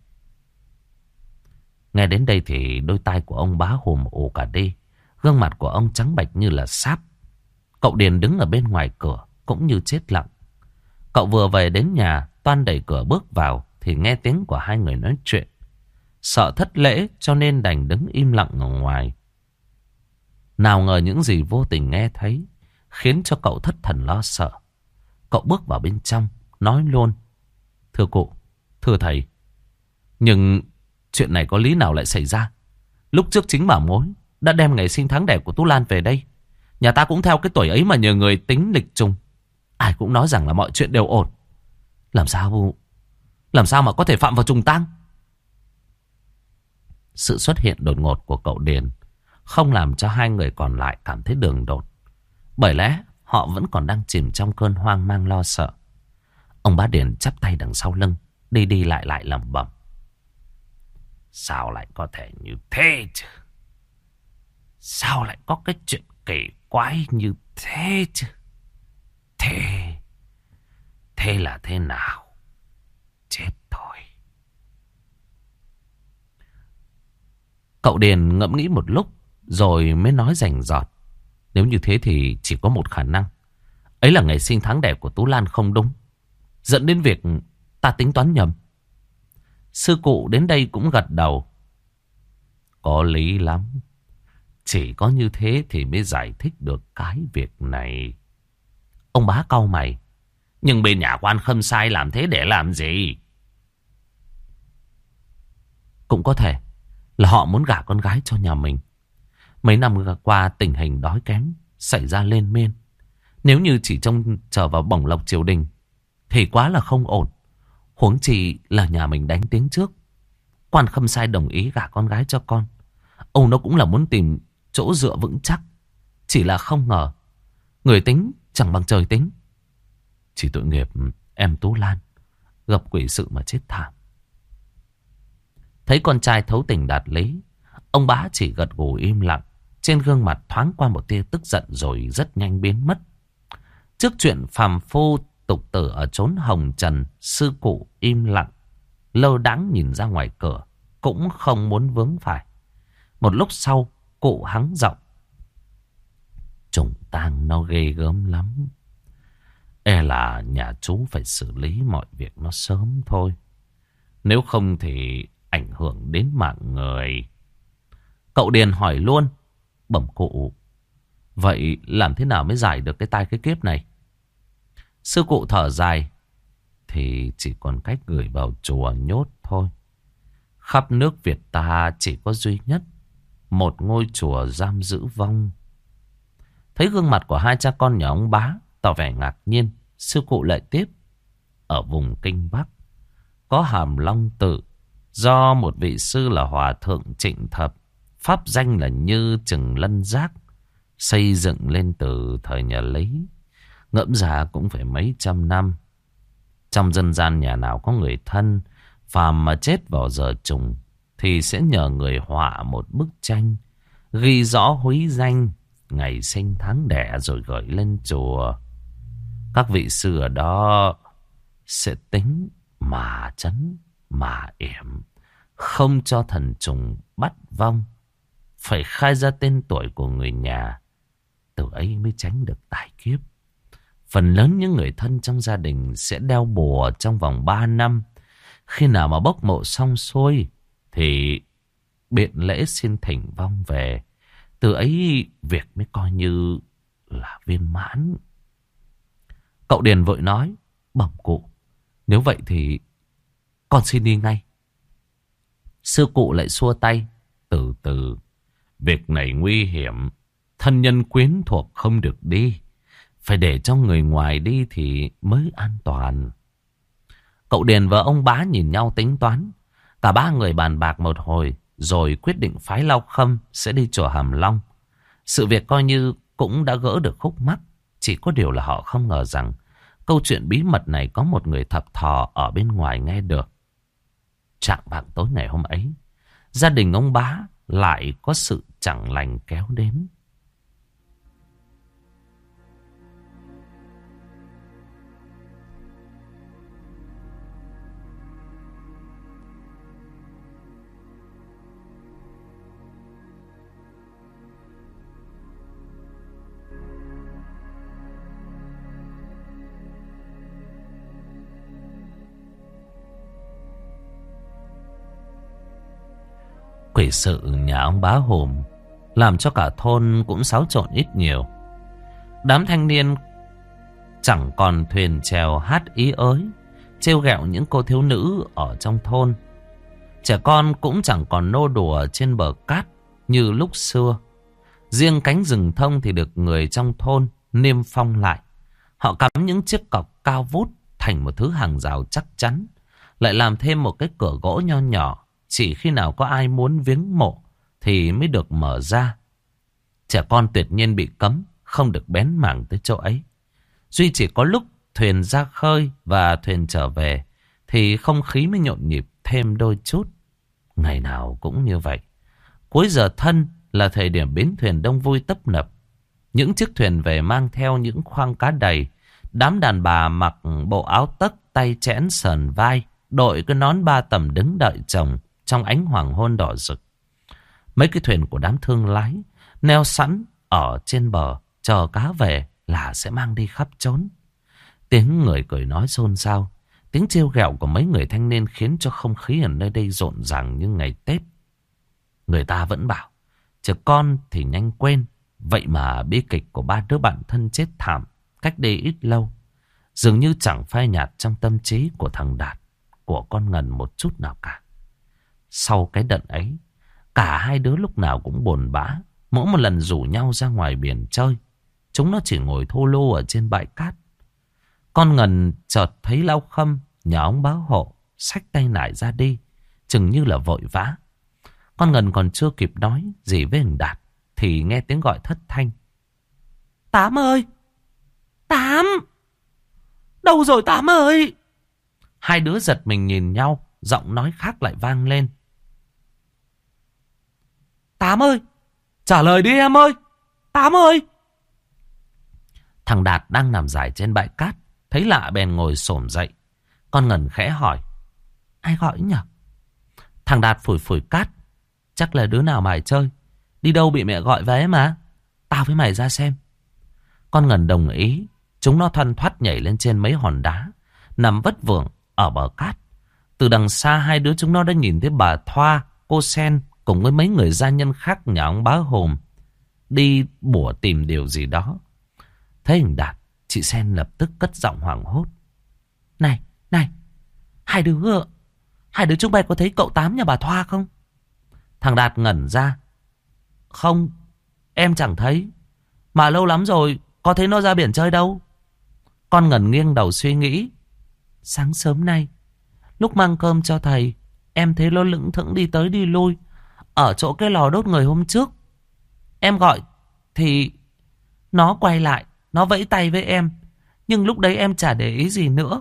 Nghe đến đây thì đôi tai của ông bá hùm ù cả đi. Gương mặt của ông trắng bệch như là sáp. Cậu Điền đứng ở bên ngoài cửa cũng như chết lặng. Cậu vừa về đến nhà, toan đẩy cửa bước vào thì nghe tiếng của hai người nói chuyện. Sợ thất lễ cho nên đành đứng im lặng ở ngoài. Nào ngờ những gì vô tình nghe thấy khiến cho cậu thất thần lo sợ. Cậu bước vào bên trong, nói luôn: "Thưa cụ, thưa thầy, nhưng chuyện này có lý nào lại xảy ra? Lúc trước chính bà mối đã đem ngày sinh tháng đẻ của Tú Lan về đây. Nhà ta cũng theo cái tuổi ấy mà nhờ người tính lịch trùng. Ai cũng nói rằng là mọi chuyện đều ổn. Làm sao mà có thể phạm vào trùng tang?" Sự xuất hiện đột ngột của cậu Điền không làm cho hai người còn lại cảm thấy đường đột. Bởi lẽ họ vẫn còn đang chìm trong cơn hoang mang lo sợ. Ông bá Điền chắp tay đằng sau lưng, đi đi lại lại lẩm bẩm: "Sao lại có thể như thế chứ? Sao lại có cái chuyện kỳ quái như thế chứ? Thế là thế nào? Chết thôi." Cậu Điền ngẫm nghĩ một lúc rồi mới nói rành rọt: "Nếu như thế thì chỉ có một khả năng. Ấy là ngày sinh tháng đẻ của Tú Lan không đúng, dẫn đến việc ta tính toán nhầm." Sư cụ đến đây cũng gật đầu: "Có lý lắm. Chỉ có như thế thì mới giải thích được cái việc này." Ông bá cau mày: "Nhưng bên nhà quan Khâm Sai làm thế để làm gì?" "Cũng có thể là họ muốn gả con gái cho nhà mình. Mấy năm qua tình hình đói kém xảy ra lên men. Nếu như chỉ trông chờ vào bổng lộc triều đình thì quá là không ổn. Huống chi là nhà mình đánh tiếng trước. Quan Khâm Sai đồng ý gả con gái cho con. Ông nó cũng là muốn tìm chỗ dựa vững chắc. Chỉ là không ngờ người tính chẳng bằng trời tính. Chỉ tội nghiệp em Tú Lan gặp quỷ sự mà chết thảm." Thấy con trai thấu tình đạt lý, ông bá chỉ gật gù im lặng. Trên gương mặt thoáng qua một tia tức giận rồi rất nhanh biến mất. Trước chuyện phàm phu tục tử ở chốn hồng trần, sư cụ im lặng, lơ đãng nhìn ra ngoài cửa, cũng không muốn vướng phải. Một lúc sau, cụ hắng giọng: "Trùng tang nó ghê gớm lắm. E là nhà chú phải xử lý mọi việc nó sớm thôi. Nếu không thì ảnh hưởng đến mạng người." Cậu Điền hỏi luôn: "Bẩm cụ, vậy làm thế nào mới giải được cái tai cái kiếp này?" Sư cụ thở dài: "Thì chỉ còn cách gửi vào chùa nhốt thôi. Khắp nước Việt ta chỉ có duy nhất một ngôi chùa giam giữ vong." Thấy gương mặt của hai cha con nhà ông bá tỏ vẻ ngạc nhiên, sư cụ lại tiếp: "Ở vùng Kinh Bắc có Hàm Long Tự, do một vị sư là Hòa Thượng Trịnh Thập, pháp danh là Như Chừng Lân Giác, xây dựng lên từ thời nhà Lý. Ngẫm ra cũng phải mấy trăm năm. Trong dân gian nhà nào có người thân phàm mà chết vào giờ trùng thì sẽ nhờ người họa một bức tranh ghi rõ húy danh, ngày sinh tháng đẻ rồi gửi lên chùa. Các vị sư ở đó sẽ tính mà chấn mà yểm, không cho thần trùng bắt vong. Phải khai ra tên tuổi của người nhà, từ ấy mới tránh được tai kiếp. Phần lớn những người thân trong gia đình sẽ đeo bùa trong vòng 3 năm. Khi nào mà bốc mộ xong xuôi thì biện lễ xin thỉnh vong về. Từ ấy việc mới coi như là viên mãn." Cậu Điền vội nói: "Bẩm cụ, nếu vậy thì con xin đi ngay." Sư cụ lại xua tay: "Từ từ, việc này nguy hiểm. Thân nhân quyến thuộc không được đi. Phải để cho người ngoài đi thì mới an toàn. Cậu Điền và ông Bá nhìn nhau tính toán. Cả ba người bàn bạc một hồi rồi quyết định phái Lao Khâm sẽ đi chùa Hàm Long. Sự việc coi như cũng đã gỡ được khúc mắc. Chỉ có điều là họ không ngờ rằng câu chuyện bí mật này có một người thập thò ở bên ngoài nghe được. Trạng vạng tối ngày hôm ấy, gia đình ông Bá lại có sự chẳng lành kéo đến. Quỷ sự nhà ông Bá Hùm làm cho cả thôn cũng xáo trộn ít nhiều. Đám thanh niên chẳng còn thuyền chèo hát ý ới, trêu ghẹo những cô thiếu nữ ở trong thôn. Trẻ con cũng chẳng còn nô đùa trên bờ cát như lúc xưa. Riêng cánh rừng thông thì được người trong thôn niêm phong lại. Họ cắm những chiếc cọc cao vút thành một thứ hàng rào chắc chắn, lại làm thêm một cái cửa gỗ nho nhỏ. Chỉ khi nào có ai muốn viếng mộ thì mới được mở ra. Trẻ con tuyệt nhiên bị cấm, không được bén mảng tới chỗ ấy. Duy chỉ có lúc thuyền ra khơi và thuyền trở về thì không khí mới nhộn nhịp thêm đôi chút. Ngày nào cũng như vậy. Cuối giờ thân là thời điểm bến thuyền đông vui tấp nập. Những chiếc thuyền về mang theo những khoang cá đầy. Đám đàn bà mặc bộ áo tấc, tay chẽn sờn vai, đội cái nón ba tầm đứng đợi chồng trong ánh hoàng hôn đỏ rực. Mấy cái thuyền của đám thương lái neo sẵn ở trên bờ chờ cá về là sẽ mang đi khắp trốn. Tiếng người cười nói xôn xao, tiếng trêu ghẹo của mấy người thanh niên khiến cho không khí ở nơi đây rộn ràng như ngày Tết. Người ta vẫn bảo trẻ con thì nhanh quên. Vậy mà bi kịch của ba đứa bạn thân chết thảm cách đây ít lâu dường như chẳng phai nhạt trong tâm trí của thằng Đạt, của con Ngân một chút nào cả. Sau cái đợt ấy, cả hai đứa lúc nào cũng buồn bã. Mỗi một lần rủ nhau ra ngoài biển chơi, chúng nó chỉ ngồi thô lô ở trên bãi cát. Con Ngân chợt thấy Lao Khâm nhà ông báo hộ xách tay nải ra đi, chừng như là vội vã. Con Ngân còn chưa kịp nói gì với thằng Đạt thì nghe tiếng gọi thất thanh. Tám ơi! Tám! Đâu rồi Tám ơi? Hai đứa giật mình nhìn nhau, giọng nói khác lại vang lên. Tám ơi! Trả lời đi em ơi! Tám ơi! Thằng Đạt đang nằm dài trên bãi cát, thấy lạ bèn ngồi xổm dậy. Con Ngân khẽ hỏi. Ai gọi nhỉ? Thằng Đạt phủi phủi cát. Chắc là đứa nào mải chơi, đi đâu bị mẹ gọi về mà. Tao với mày ra xem. Con Ngân đồng ý. Chúng nó thoăn thoắt nhảy lên trên mấy hòn đá nằm vất vưởng ở bờ cát. Từ đằng xa hai đứa chúng nó đã nhìn thấy bà Thoa, cô Sen cùng với mấy người gia nhân khác nhà ông Bá Hùm đi bủa tìm điều gì đó. Thấy hình Đạt, chị Sen lập tức cất giọng hoảng hốt. Này, này, hai đứa chúng bay có thấy cậu Tám nhà bà Thoa không? Thằng Đạt ngẩn ra. Không, em chẳng thấy. Mà lâu lắm rồi, có thấy nó ra biển chơi đâu. Con Ngân nghiêng đầu suy nghĩ. Sáng sớm nay, lúc mang cơm cho thầy, em thấy nó lững thững đi tới đi lui ở chỗ cái lò đốt người hôm trước. Em gọi thì nó quay lại, nó vẫy tay với em. Nhưng lúc đấy em chả để ý gì nữa.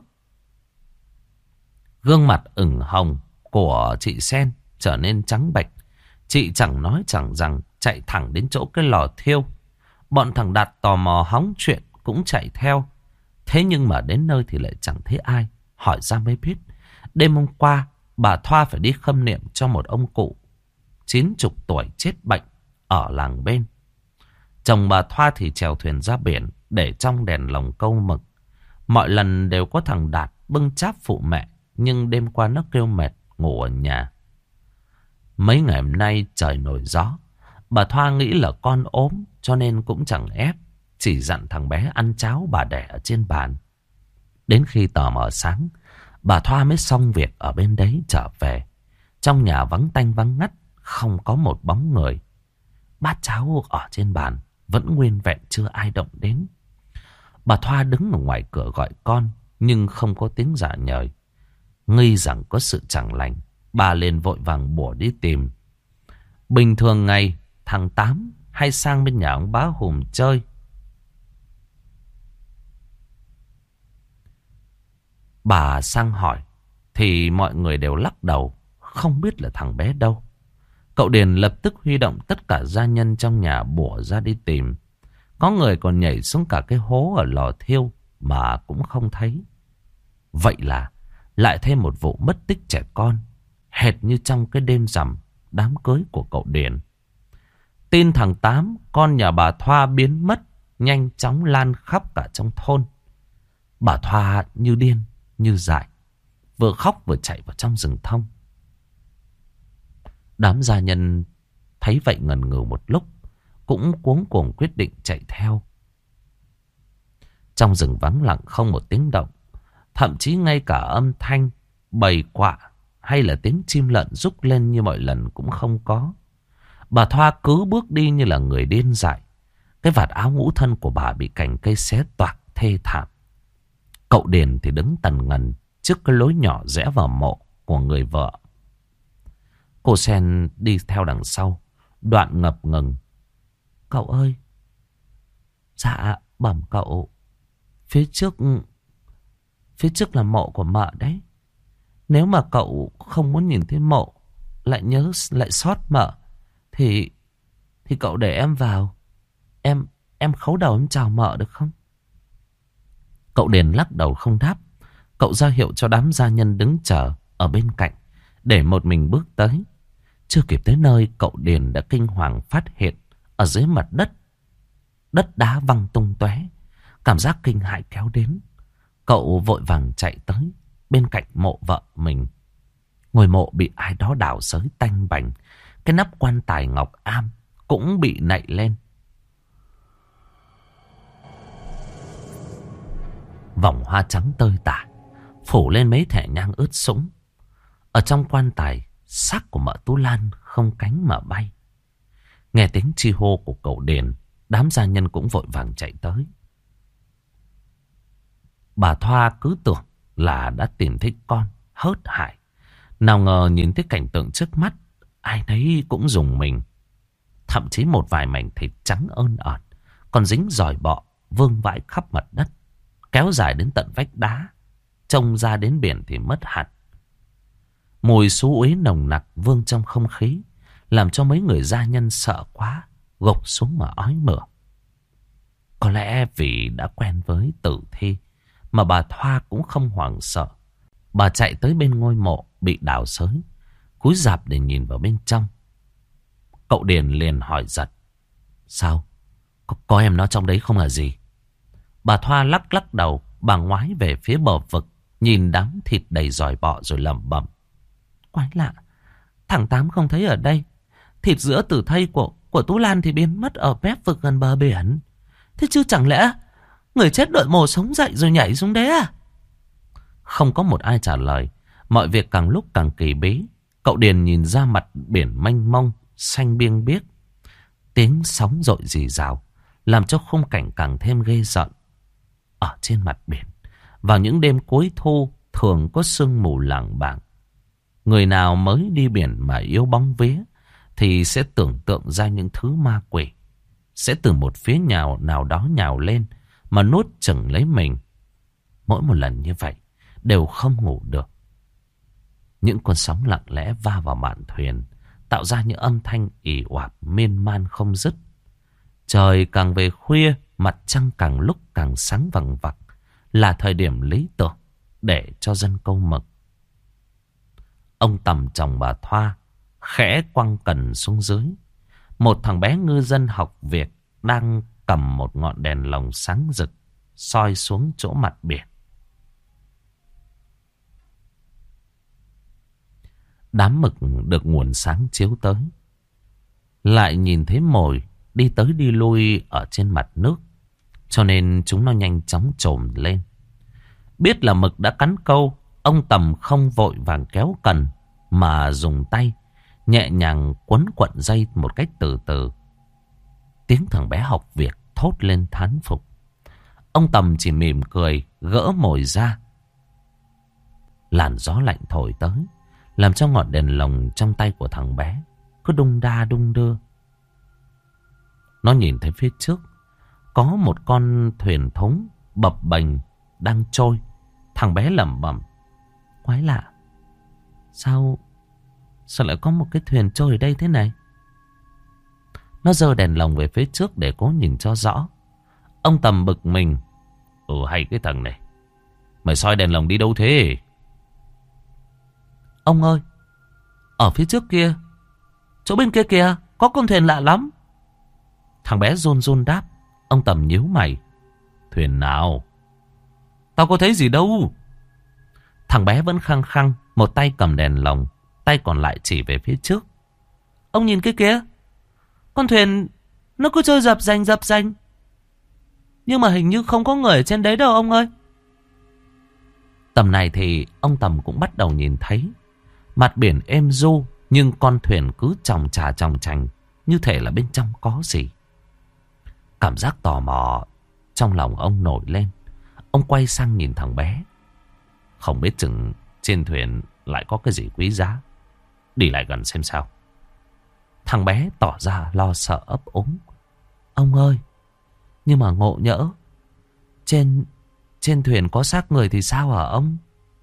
Gương mặt ửng hồng của chị Sen trở nên trắng bệch. Chị chẳng nói chẳng rằng chạy thẳng đến chỗ cái lò thiêu. Bọn thằng Đạt tò mò hóng chuyện cũng chạy theo. Thế nhưng mà đến nơi thì lại chẳng thấy ai. Hỏi ra mới biết, đêm hôm qua bà Thoa phải đi khâm niệm cho một ông cụ 90 tuổi chết bệnh ở làng bên. Chồng bà Thoa thì chèo thuyền ra biển để trong đèn lồng câu mực. Mọi lần đều có thằng Đạt bưng cháp phụ mẹ, nhưng đêm qua nó kêu mệt ngủ ở nhà. Mấy ngày hôm nay trời nổi gió, bà Thoa nghĩ là con ốm cho nên cũng chẳng ép, chỉ dặn thằng bé ăn cháo bà để ở trên bàn. Đến khi tờ mờ sáng, bà Thoa mới xong việc ở bên đấy trở về. Trong nhà vắng tanh vắng ngắt, không có một bóng người. Bát cháo ở trên bàn vẫn nguyên vẹn, chưa ai động đến. Bà Thoa đứng ở ngoài cửa gọi con, nhưng không có tiếng dạ nhời. Nghi rằng có sự chẳng lành, bà liền vội vàng bủa đi tìm. Bình thường ngày, thằng Tám hay sang bên nhà ông bá Hùng chơi. Bà sang hỏi, thì mọi người đều lắc đầu, không biết là thằng bé đâu. Cậu Điền lập tức huy động tất cả gia nhân trong nhà bủa ra đi tìm. Có người còn nhảy xuống cả cái hố ở lò thiêu mà cũng không thấy. Vậy là lại thêm một vụ mất tích trẻ con, hệt như trong cái đêm rằm đám cưới của cậu Điền. Tin thằng Tám, con nhà bà Thoa biến mất, nhanh chóng lan khắp cả trong thôn. Bà Thoa như điên, như dại, vừa khóc vừa chạy vào trong rừng thông. Đám gia nhân thấy vậy ngần ngừ một lúc, cũng cuống cuồng quyết định chạy theo. Trong rừng vắng lặng không một tiếng động, thậm chí ngay cả âm thanh bầy quạ hay là tiếng chim lợn rúc lên như mọi lần cũng không có. Bà Thoa cứ bước đi như là người điên dại. Cái vạt áo ngũ thân của bà bị cành cây xé toạc thê thảm. Cậu Điền thì đứng tần ngần trước cái lối nhỏ rẽ vào mộ của người vợ. Cô Sen đi theo đằng sau, đoạn ngập ngừng. Cậu ơi! Dạ, bẩm cậu. Phía trước là mộ của mợ đấy. Nếu mà cậu không muốn nhìn thấy mộ, lại xót mợ, thì cậu để em vào. Em khấu đầu em chào mợ được không? Cậu Điền lắc đầu không đáp. Cậu ra hiệu cho đám gia nhân đứng chờ ở bên cạnh, để một mình bước tới. Chưa kịp tới nơi, cậu Điền đã kinh hoàng phát hiện ở dưới mặt đất, đất đá văng tung tóe. Cảm giác kinh hãi kéo đến. Cậu vội vàng chạy tới bên cạnh mộ vợ mình. Ngôi mộ bị ai đó đào xới tanh bành. Cái nắp quan tài ngọc am cũng bị nạy lên. Vòng hoa trắng tơi tả phủ lên mấy thẻ nhang ướt sũng. Ở trong quan tài, xác của mợ Tú Lan không cánh mà bay. Nghe tiếng chi hô của cậu Điền, đám gia nhân cũng vội vàng chạy tới. Bà Thoa cứ tưởng là đã tìm thấy con, hớt hải. Nào ngờ nhìn thấy cảnh tượng trước mắt, ai nấy cũng rùng mình. Thậm chí một vài mảnh thịt trắng ơn ợt còn dính dòi bọ vương vãi khắp mặt đất, kéo dài đến tận vách đá, trông ra đến biển thì mất hẳn. Mùi xú uế nồng nặc vương trong không khí, làm cho mấy người gia nhân sợ quá, gục xuống mà ói mửa. Có lẽ vì đã quen với tử thi mà bà Thoa cũng không hoảng sợ. Bà chạy tới bên ngôi mộ bị đào xới, cúi rạp để nhìn vào bên trong. Cậu Điền liền hỏi giật: Sao? Có em nó trong đấy không là gì? Bà Thoa lắc lắc đầu. Bà ngoái về phía bờ vực, nhìn đám thịt đầy dòi bọ rồi lẩm bẩm: Quái lạ, thằng Tám không thấy ở đây. Thịt giữa tử thây của Tú Lan thì biến mất ở mép vực gần bờ biển. Thế chứ chẳng lẽ người chết đợi mồ sống dậy rồi nhảy xuống đấy à? Không có một ai trả lời. Mọi việc càng lúc càng kỳ bí. Cậu Điền nhìn ra mặt biển mênh mông, xanh biêng biếc. Tiếng sóng dội rì rào, làm cho khung cảnh càng thêm ghê rợn. Ở trên mặt biển, vào những đêm cuối thu, thường có sương mù lảng bảng. Người nào mới đi biển mà yêu bóng vía thì sẽ tưởng tượng ra những thứ ma quỷ sẽ từ một phía nào đó nhào lên mà nuốt chửng lấy mình. Mỗi một lần như vậy đều không ngủ được. Những con sóng lặng lẽ va vào mạn thuyền, tạo ra những âm thanh ì oạp miên man không dứt. Trời càng về khuya, mặt trăng càng lúc càng sáng vằng vặc, là thời điểm lý tưởng để cho dân câu mực. Ông Tầm chồng bà Thoa khẽ quăng cần xuống dưới. Một thằng bé ngư dân học việc đang cầm một ngọn đèn lồng sáng rực soi xuống chỗ mặt biển. Đám mực được nguồn sáng chiếu tới, lại nhìn thấy mồi đi tới đi lui ở trên mặt nước, cho nên chúng nó nhanh chóng trồm lên. Biết là mực đã cắn câu, ông Tầm không vội vàng kéo cần, mà dùng tay nhẹ nhàng quấn quận dây một cách từ từ. Tiếng thằng bé học việc thốt lên thán phục. Ông Tầm chỉ mỉm cười, gỡ mồi ra. Làn gió lạnh thổi tới, làm cho ngọn đèn lồng trong tay của thằng bé cứ đung đa đung đưa. Nó nhìn thấy phía trước có một con thuyền thúng bập bềnh đang trôi. Thằng bé lẩm bẩm: quái lạ, sao lại có một cái thuyền trôi ở đây thế này? Nó giơ đèn lồng về phía trước để cố nhìn cho rõ. Ông Tầm bực mình: hay cái thằng này, mày soi đèn lồng đi đâu thế? Ông ơi, ở phía trước kia, chỗ bên kia kìa, có con thuyền lạ lắm. Thằng bé run run đáp. Ông Tầm nhíu mày: thuyền nào? Tao có thấy gì đâu. Thằng bé vẫn khăng khăng, một tay cầm đèn lồng, tay còn lại chỉ về phía trước. Ông nhìn cái kia, con thuyền nó cứ trôi dập dành. Nhưng mà hình như không có người ở trên đấy đâu ông ơi. Tầm này thì ông Tầm cũng bắt đầu nhìn thấy. Mặt biển êm du, nhưng con thuyền cứ chòng chành, như thể là bên trong có gì. Cảm giác tò mò trong lòng ông nổi lên. Ông quay sang nhìn thằng bé. Không biết chừng trên thuyền lại có cái gì quý giá. Đi lại gần xem sao. Thằng bé tỏ ra lo sợ ấp úng. Ông ơi, nhưng mà ngộ nhỡ trên thuyền có xác người thì sao hả ông?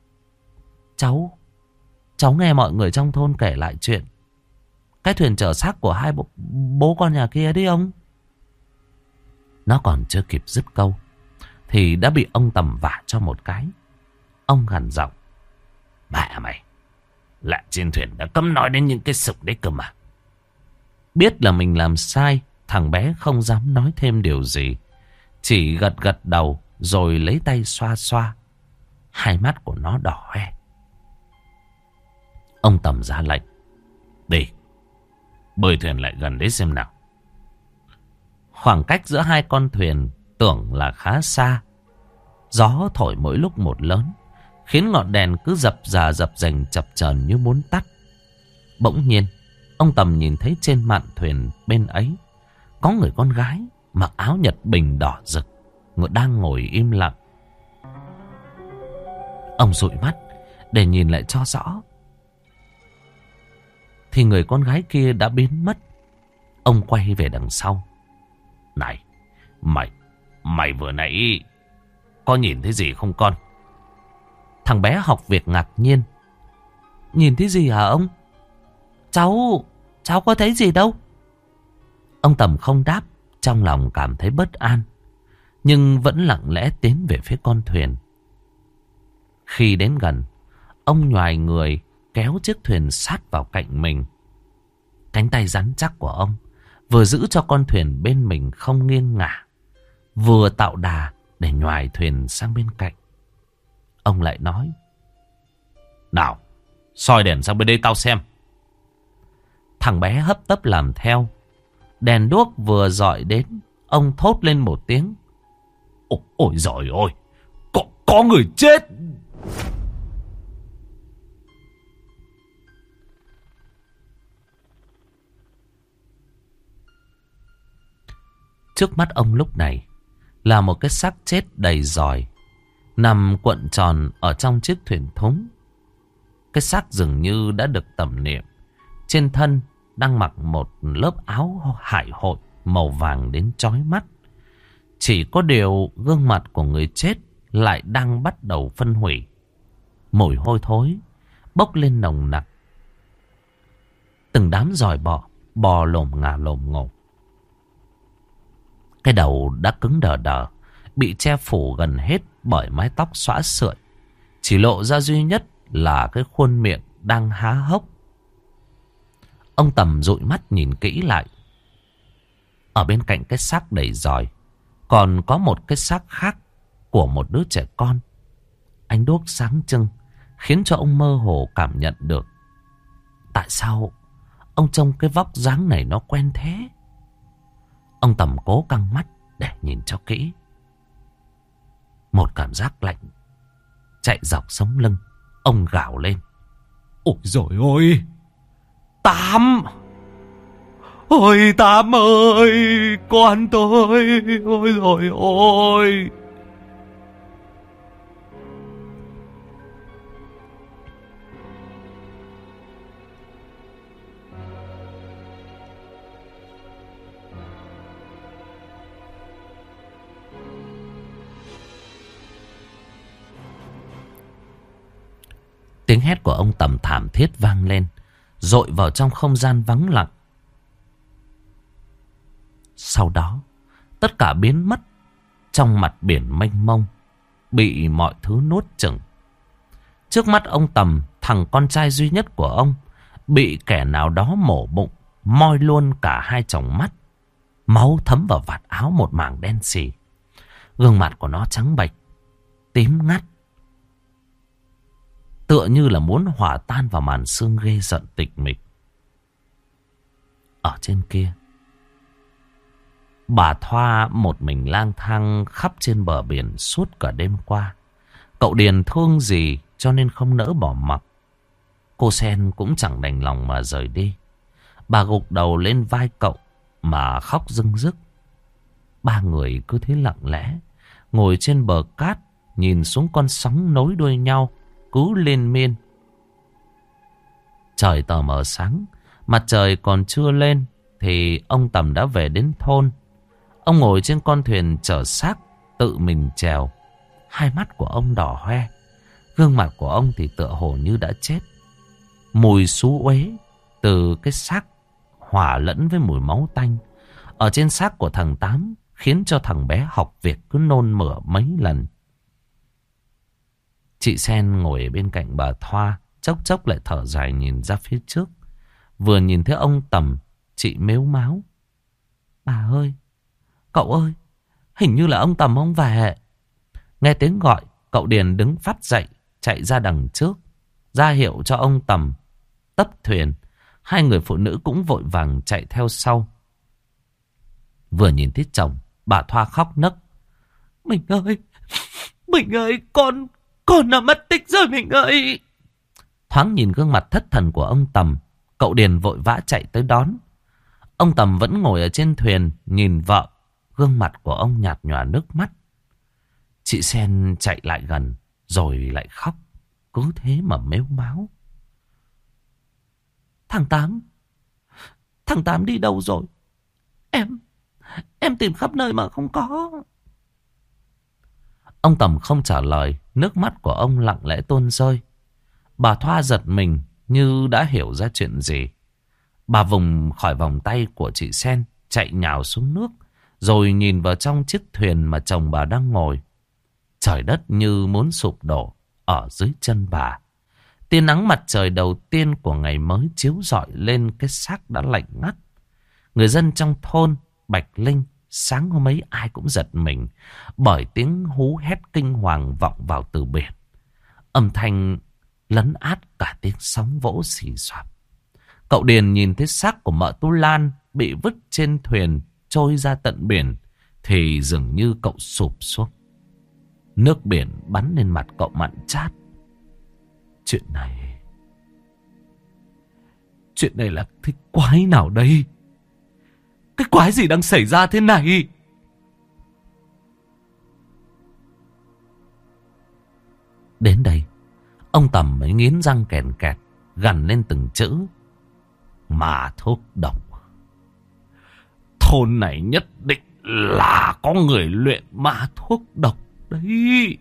Cháu nghe mọi người trong thôn kể lại chuyện cái thuyền chở xác của hai bố con nhà kia đấy ông. Nó còn chưa kịp dứt câu thì đã bị ông Tầm vả cho một cái. Ông gằn giọng: mẹ mày, lại trên thuyền đã cấm nói đến những cái sự đấy cơ mà. Biết là mình làm sai, thằng bé không dám nói thêm điều gì, chỉ gật đầu rồi lấy tay xoa xoa. Hai mắt của nó đỏ hoe. Ông Tầm ra lệnh: đi, bơi thuyền lại gần đấy xem nào. Khoảng cách giữa hai con thuyền tưởng là khá xa. Gió thổi mỗi lúc một lớn, khiến ngọn đèn cứ dập dềnh chập chờn như muốn tắt. Bỗng nhiên, ông Tầm nhìn thấy trên mạn thuyền bên ấy có người con gái mặc áo Nhật Bình đỏ rực, đang ngồi im lặng. Ông dụi mắt để nhìn lại cho rõ, thì người con gái kia đã biến mất. Ông quay về đằng sau: này, mày vừa nãy có nhìn thấy gì không con? Thằng bé học việc ngạc nhiên: nhìn thấy gì hả ông? Cháu có thấy gì đâu. Ông Tầm không đáp, trong lòng cảm thấy bất an, nhưng vẫn lặng lẽ tiến về phía con thuyền. Khi đến gần, ông nhoài người kéo chiếc thuyền sát vào cạnh mình. Cánh tay rắn chắc của ông vừa giữ cho con thuyền bên mình không nghiêng ngả, vừa tạo đà để nhoài thuyền sang bên cạnh. Ông lại nói: nào, soi đèn sang bên đây tao xem. Thằng bé hấp tấp làm theo. Đèn đuốc vừa dọi đến, ông thốt lên một tiếng: ôi giời ơi, có người chết. Trước mắt ông lúc này là một cái xác chết đầy giòi, nằm cuộn tròn ở trong chiếc thuyền thúng. Cái xác dường như đã được tẩm niệm. Trên thân đang mặc một lớp áo hải hội màu vàng đến chói mắt. Chỉ có điều gương mặt của người chết lại đang bắt đầu phân hủy. Mùi hôi thối bốc lên nồng nặc. Từng đám giòi bò lồm ngà lồm ngộp. Cái đầu đã cứng đờ, bị che phủ gần hết bởi mái tóc xõa sưởi. Chỉ lộ ra duy nhất là cái khuôn miệng đang há hốc. Ông Tầm dụi mắt nhìn kỹ lại. Ở bên cạnh cái xác đầy giòi còn có một cái xác khác của một đứa trẻ con. Ánh đuốc sáng trưng khiến cho ông mơ hồ cảm nhận được tại sao ông trông cái vóc dáng này nó quen thế. Ông Tầm cố căng mắt để nhìn cho kỹ. Một cảm giác lạnh chạy dọc sống lưng. Ông gào lên: ôi dồi ôi, Tám! Ôi Tám ơi, con tôi! Ôi dồi ôi! Tiếng hét của ông Tầm thảm thiết vang lên, dội vào trong không gian vắng lặng. Sau đó, tất cả biến mất trong mặt biển mênh mông, bị mọi thứ nuốt chửng. Trước mắt ông Tầm, thằng con trai duy nhất của ông bị kẻ nào đó mổ bụng, moi luôn cả hai tròng mắt. Máu thấm vào vạt áo một mảng đen xì. Gương mặt của nó trắng bệch, tím ngắt, tựa như là muốn hòa tan vào màn sương ghê rợn tịch mịch. Ở trên kia, bà Thoa một mình lang thang khắp trên bờ biển suốt cả đêm qua. Cậu Điền thương gì cho nên không nỡ bỏ mặc. Cô Sen cũng chẳng đành lòng mà rời đi. Bà gục đầu lên vai cậu mà khóc rưng rức. Ba người cứ thế lặng lẽ ngồi trên bờ cát, nhìn xuống con sóng nối đuôi nhau cứ liên miên. Trời tờ mờ sáng, mặt trời còn chưa lên thì ông Tầm đã về đến thôn. Ông ngồi trên con thuyền chở xác, tự mình chèo. Hai mắt của ông đỏ hoe, gương mặt của ông thì tựa hồ như đã chết. Mùi xú uế từ cái xác hòa lẫn với mùi máu tanh ở trên xác của thằng Tám khiến cho thằng bé học việc cứ nôn mửa mấy lần. Chị Sen ngồi bên cạnh bà Thoa, chốc chốc lại thở dài nhìn ra phía trước. Vừa nhìn thấy ông Tầm, chị mếu máo: "Bà ơi, cậu ơi, hình như là ông Tầm ông về." Nghe tiếng gọi, cậu Điền đứng phắt dậy, chạy ra đằng trước, ra hiệu cho ông Tầm tấp thuyền. Hai người phụ nữ cũng vội vàng chạy theo sau. Vừa nhìn thấy chồng, bà Thoa khóc nấc: Mình ơi, con đã mất tích rồi mình ơi." Thoáng nhìn gương mặt thất thần của ông Tầm, cậu Điền vội vã chạy tới đón. Ông Tầm vẫn ngồi ở trên thuyền nhìn vợ, gương mặt của ông nhạt nhòa nước mắt. Chị Sen chạy lại gần rồi lại khóc, cứ thế mà mếu máo: Thằng Tám đi đâu rồi? Em tìm khắp nơi mà không có." Ông Tầm không trả lời, nước mắt của ông lặng lẽ tuôn rơi. Bà Thoa giật mình như đã hiểu ra chuyện gì. Bà vùng khỏi vòng tay của chị Sen, chạy nhào xuống nước, rồi nhìn vào trong chiếc thuyền mà chồng bà đang ngồi. Trời đất như muốn sụp đổ ở dưới chân bà. Tia nắng mặt trời đầu tiên của ngày mới chiếu rọi lên cái xác đã lạnh ngắt. Người dân trong thôn Bạch Linh sáng hôm ấy ai cũng giật mình bởi tiếng hú hét kinh hoàng vọng vào từ biển. Âm thanh lấn át cả tiếng sóng vỗ xì xoạp. Cậu Điền nhìn thấy xác của mợ Tu Lan bị vứt trên thuyền trôi ra tận biển thì dường như cậu sụp xuống. Nước biển bắn lên mặt cậu mặn chát. Chuyện này là cái quái nào đây? Cái quái gì đang xảy ra thế này? Đến đây, ông Tầm mới nghiến răng kèn kẹt, gằn lên từng chữ: "Ma thuốc độc. Thôn này nhất định là có người luyện ma thuốc độc đấy."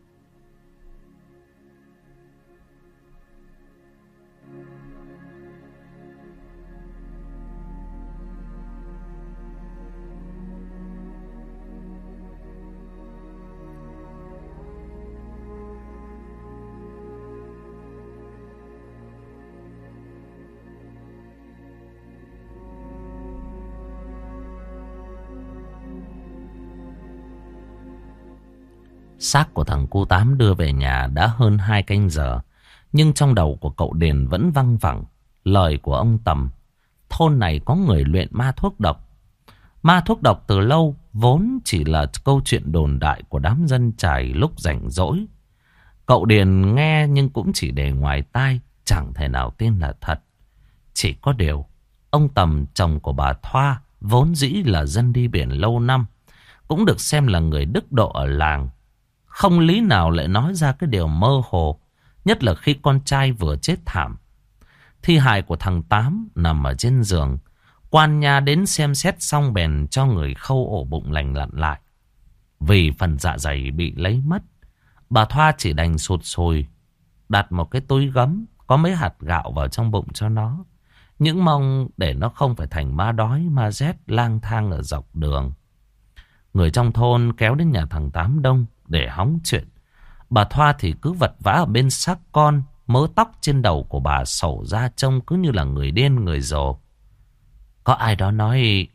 Xác của thằng cu Tám đưa về nhà đã hơn 2 canh giờ. Nhưng trong đầu của cậu Điền vẫn văng vẳng lời của ông Tầm. Thôn này có người luyện ma thuốc độc. Ma thuốc độc từ lâu vốn chỉ là câu chuyện đồn đại của đám dân chài lúc rảnh rỗi. Cậu Điền nghe nhưng cũng chỉ để ngoài tai, chẳng thể nào tin là thật. Chỉ có điều, ông Tầm, chồng của bà Thoa, vốn dĩ là dân đi biển lâu năm, cũng được xem là người đức độ ở làng. Không lý nào lại nói ra cái điều mơ hồ, nhất là khi con trai vừa chết thảm. Thi hài của thằng Tám nằm ở trên giường. Quan nhà đến xem xét xong bèn cho người khâu ổ bụng lành lặn lại. Vì phần dạ dày bị lấy mất, bà Thoa chỉ đành sụt sùi đặt một cái túi gấm có mấy hạt gạo vào trong bụng cho nó. Những mong để nó không phải thành ma đói ma rét lang thang ở dọc đường. Người trong thôn kéo đến nhà thằng Tám Đông để hóng chuyện. Bà Thoa thì cứ vật vã ở bên xác con. Mớ tóc trên đầu của bà xổ ra trông cứ như là người điên người rồ. Có ai đó nói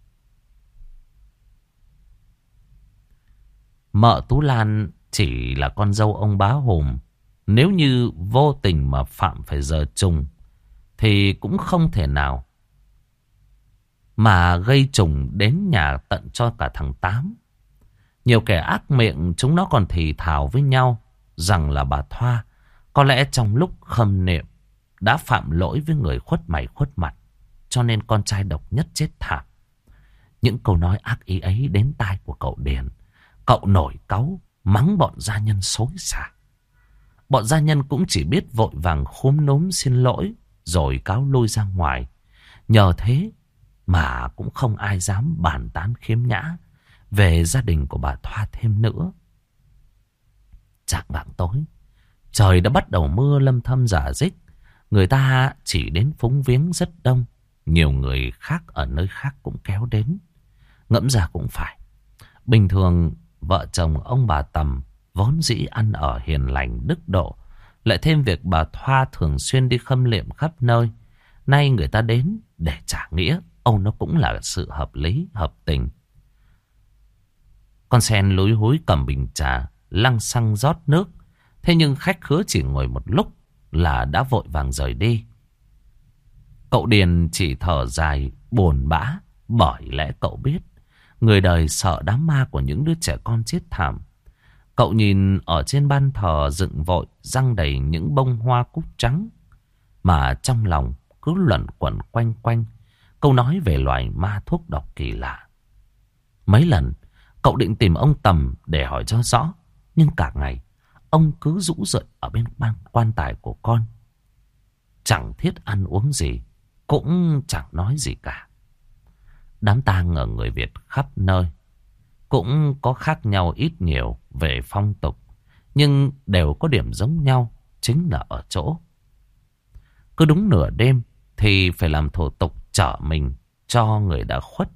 mợ Tú Lan chỉ là con dâu ông bá Hùng. Nếu như vô tình mà phạm phải giờ trùng thì cũng không thể nào mà gây trùng đến nhà tận cho cả thằng Tám. Nhiều kẻ ác miệng chúng nó còn thì thào với nhau rằng là bà Thoa có lẽ trong lúc khâm niệm đã phạm lỗi với người khuất mày khuất mặt, cho nên con trai độc nhất chết thảm. Những câu nói ác ý ấy đến tai của cậu Điền. Cậu nổi cáu mắng bọn gia nhân xối xả. Bọn gia nhân cũng chỉ biết vội vàng khúm núm xin lỗi rồi cáo lui ra ngoài. Nhờ thế mà cũng không ai dám bàn tán khiếm nhã về gia đình của bà Thoa thêm nữa. Chạng vạng tối, trời đã bắt đầu mưa lâm thâm rả rích. Người ta chỉ đến phúng viếng rất đông. Nhiều người khác ở nơi khác cũng kéo đến. Ngẫm ra cũng phải. Bình thường vợ chồng ông bà Tầm vốn dĩ ăn ở hiền lành đức độ, lại thêm việc bà Thoa thường xuyên đi khâm liệm khắp nơi. Nay người ta đến để trả nghĩa, nó cũng là sự hợp lý, hợp tình. Con sen lúi húi cầm bình trà, lăng xăng rót nước. Thế nhưng khách khứa chỉ ngồi một lúc là đã vội vàng rời đi. Cậu Điền chỉ thở dài buồn bã, bởi lẽ cậu biết người đời sợ đám ma của những đứa trẻ con chết thảm. Cậu nhìn ở trên ban thờ dựng vội răng đầy những bông hoa cúc trắng, mà trong lòng cứ luẩn quẩn quanh quanh câu nói về loài ma thuốc độc kỳ lạ. Mấy lần cậu định tìm ông Tầm để hỏi cho rõ, nhưng cả ngày ông cứ rũ rượi ở bên quan tài của con. Chẳng thiết ăn uống gì, cũng chẳng nói gì cả. Đám tang ở người Việt khắp nơi cũng có khác nhau ít nhiều về phong tục, nhưng đều có điểm giống nhau, chính là ở chỗ cứ đúng nửa đêm thì phải làm thủ tục chở mình cho người đã khuất.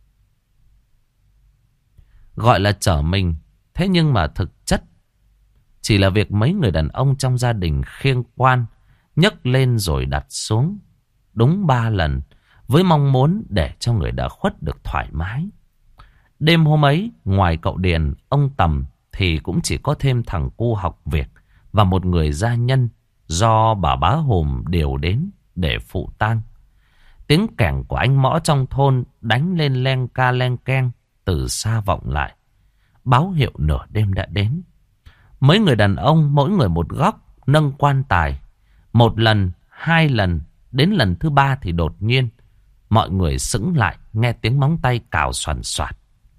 Gọi là chở mình, thế nhưng mà thực chất chỉ là việc mấy người đàn ông trong gia đình khiêng quan, nhấc lên rồi đặt xuống đúng 3 lần, với mong muốn để cho người đã khuất được thoải mái. Đêm hôm ấy, ngoài cậu Điền, ông Tầm thì cũng chỉ có thêm thằng cu học việc và một người gia nhân do bà Bá Hùm điều đến để phụ tang. Tiếng kẻng của anh Mõ trong thôn đánh lên len ca len keng từ xa vọng lại, báo hiệu nửa đêm đã đến. Mấy người đàn ông mỗi người một góc nâng quan tài. Một lần, 2 lần, đến lần thứ 3 thì đột nhiên mọi người sững lại nghe tiếng móng tay cào xoàn xoạt.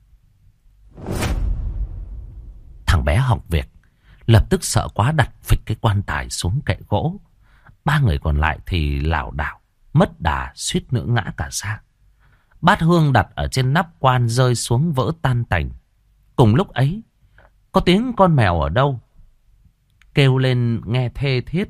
Thằng bé học việc lập tức sợ quá đặt phịch cái quan tài xuống kệ gỗ. 3 người còn lại thì lảo đảo, mất đà suýt nữa ngã cả ra. Bát hương đặt ở trên nắp quan rơi xuống vỡ tan tành. Cùng lúc ấy, có tiếng con mèo ở đâu kêu lên nghe thê thiết.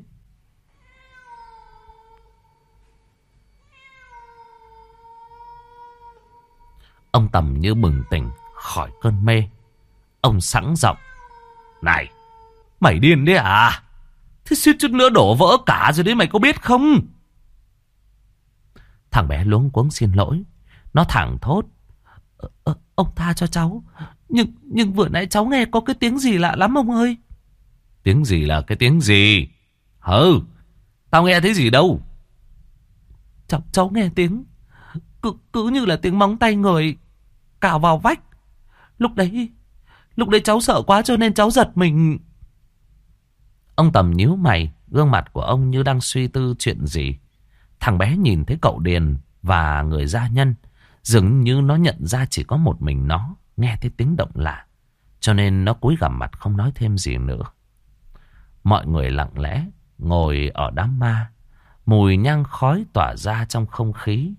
Ông Tầm như bừng tỉnh khỏi cơn mê. Ông sẵn giọng: "Này, mày điên đấy à? Thế suýt chút nữa đổ vỡ cả rồi đấy, mày có biết không?" Thằng bé luống cuống xin lỗi. Nó thẳng thốt: Ông tha cho cháu. Nhưng vừa nãy cháu nghe có cái tiếng gì lạ lắm ông ơi." "Tiếng gì là cái tiếng gì? Hừ, tao nghe thấy gì đâu." Cháu nghe tiếng cứ như là tiếng móng tay người cào vào vách. Lúc đấy cháu sợ quá cho nên cháu giật mình. Ông Tầm nhíu mày, gương mặt của ông như đang suy tư chuyện gì. Thằng bé nhìn thấy cậu Điền và người gia nhân, dường như nó nhận ra chỉ có một mình nó nghe thấy tiếng động lạ, cho nên nó cúi gằm mặt không nói thêm gì nữa. Mọi người lặng lẽ ngồi ở đám ma. Mùi nhang khói tỏa ra trong không khí,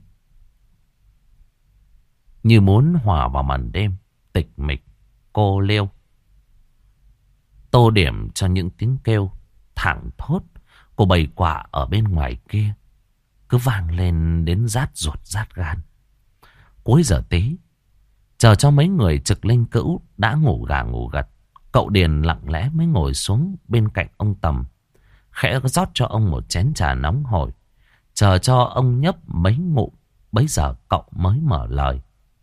như muốn hòa vào màn đêm tịch mịch cô liêu, tô điểm cho những tiếng kêu thảng thốt của bầy quạ ở bên ngoài kia cứ vang lên đến rát ruột rát gan. Cuối giờ tí, chờ cho mấy người trực linh cữu đã ngủ gà ngủ gật, cậu Điền lặng lẽ mới ngồi xuống bên cạnh ông Tầm, khẽ rót cho ông một chén trà nóng hổi, chờ cho ông nhấp mấy ngụm. Bấy giờ cậu mới mở lời.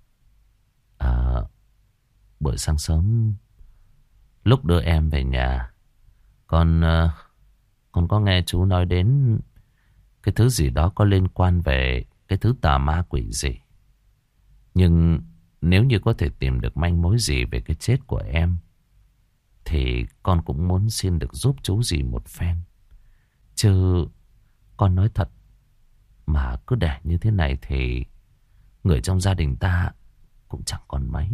Buổi sáng sớm lúc đưa em về nhà, con có nghe chú nói đến cái thứ gì đó có liên quan về cái thứ tà ma quỷ gì. Nhưng nếu như có thể tìm được manh mối gì về cái chết của em thì con cũng muốn xin được giúp chú gì một phen. Chứ con nói thật, mà cứ để như thế này thì người trong gia đình ta cũng chẳng còn mấy.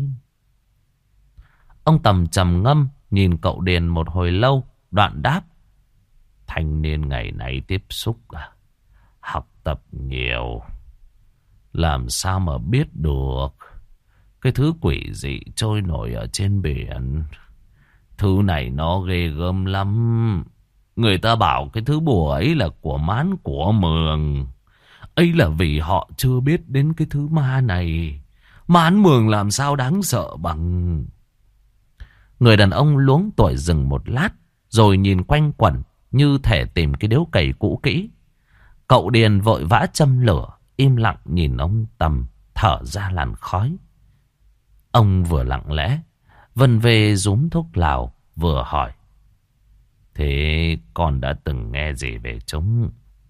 Ông Tầm trầm ngâm nhìn cậu Điền một hồi lâu, đoạn đáp. Thanh niên ngày nay tiếp xúc học tập nhiều, làm sao mà biết được cái thứ quỷ dị trôi nổi ở trên biển. Thứ này nó ghê gớm lắm. Người ta bảo cái thứ bùa ấy là của Mán của Mường. Ấy là vì họ chưa biết đến cái thứ ma này. Mán Mường làm sao đáng sợ bằng. Người đàn ông luống tuổi dừng một lát, rồi nhìn quanh quẩn như thể tìm cái điếu cày cũ kỹ. Cậu Điền vội vã châm lửa, im lặng nhìn ông Tầm thở ra làn khói. Ông vừa lặng lẽ vân về rúm thuốc lào, vừa hỏi. Thế con đã từng nghe gì về chúng?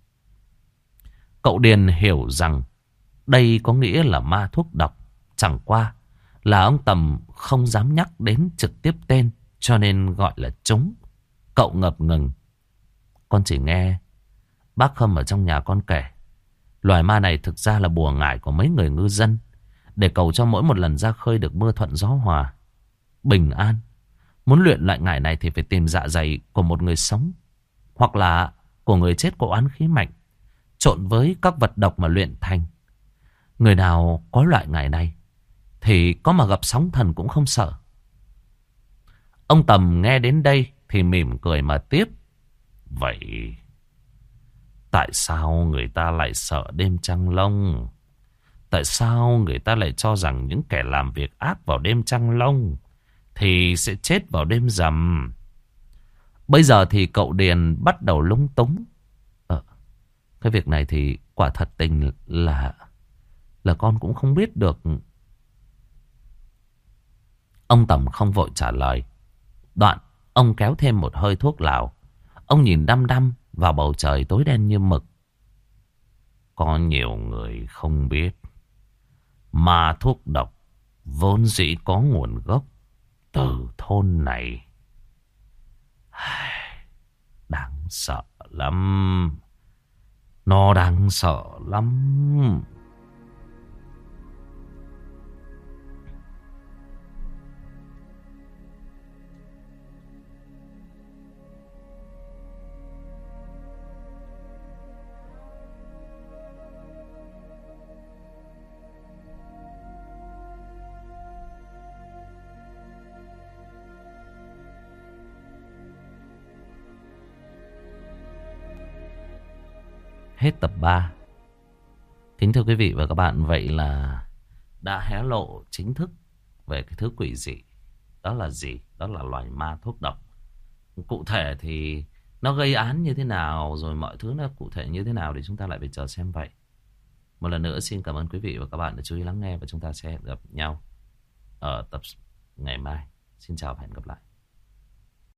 Cậu Điền hiểu rằng đây có nghĩa là ma thuốc độc. Chẳng qua là ông Tầm không dám nhắc đến trực tiếp tên, cho nên gọi là chúng. Cậu ngập ngừng. Con chỉ nghe bác Khâm ở trong nhà con kể, loài ma này thực ra là bùa ngải của mấy người ngư dân, để cầu cho mỗi một lần ra khơi được mưa thuận gió hòa, bình an. Muốn luyện loại ngải này thì phải tìm dạ dày của một người sống, hoặc là của người chết có oán khí mạnh, trộn với các vật độc mà luyện thành. Người nào có loại ngải này thì có mà gặp sóng thần cũng không sợ. Ông Tầm nghe đến đây thì mỉm cười mà tiếp. Vậy tại sao người ta lại sợ đêm trăng lông? Tại sao người ta lại cho rằng những kẻ làm việc ác vào đêm trăng lông thì sẽ chết vào đêm rằm? Bây giờ thì cậu Điền bắt đầu lúng túng. Cái việc này thì quả thật tình là con cũng không biết được. Ông Tầm không vội trả lời. Đoạn ông kéo thêm một hơi thuốc lào. Ông nhìn đăm đăm vào bầu trời tối đen như mực. Có nhiều người không biết, ma thuốc độc vốn dĩ có nguồn gốc từ thôn này. Đáng sợ lắm. Nó đáng sợ lắm. Hết tập 3. Kính thưa quý vị và các bạn, vậy là đã hé lộ chính thức về cái thứ quỷ dị. Đó là gì? Đó là loài ma thuốc độc. Cụ thể thì nó gây án như thế nào, rồi mọi thứ nó cụ thể như thế nào thì chúng ta lại phải chờ xem vậy. Một lần nữa xin cảm ơn quý vị và các bạn đã chú ý lắng nghe, và chúng ta sẽ gặp nhau ở tập ngày mai. Xin chào và hẹn gặp lại.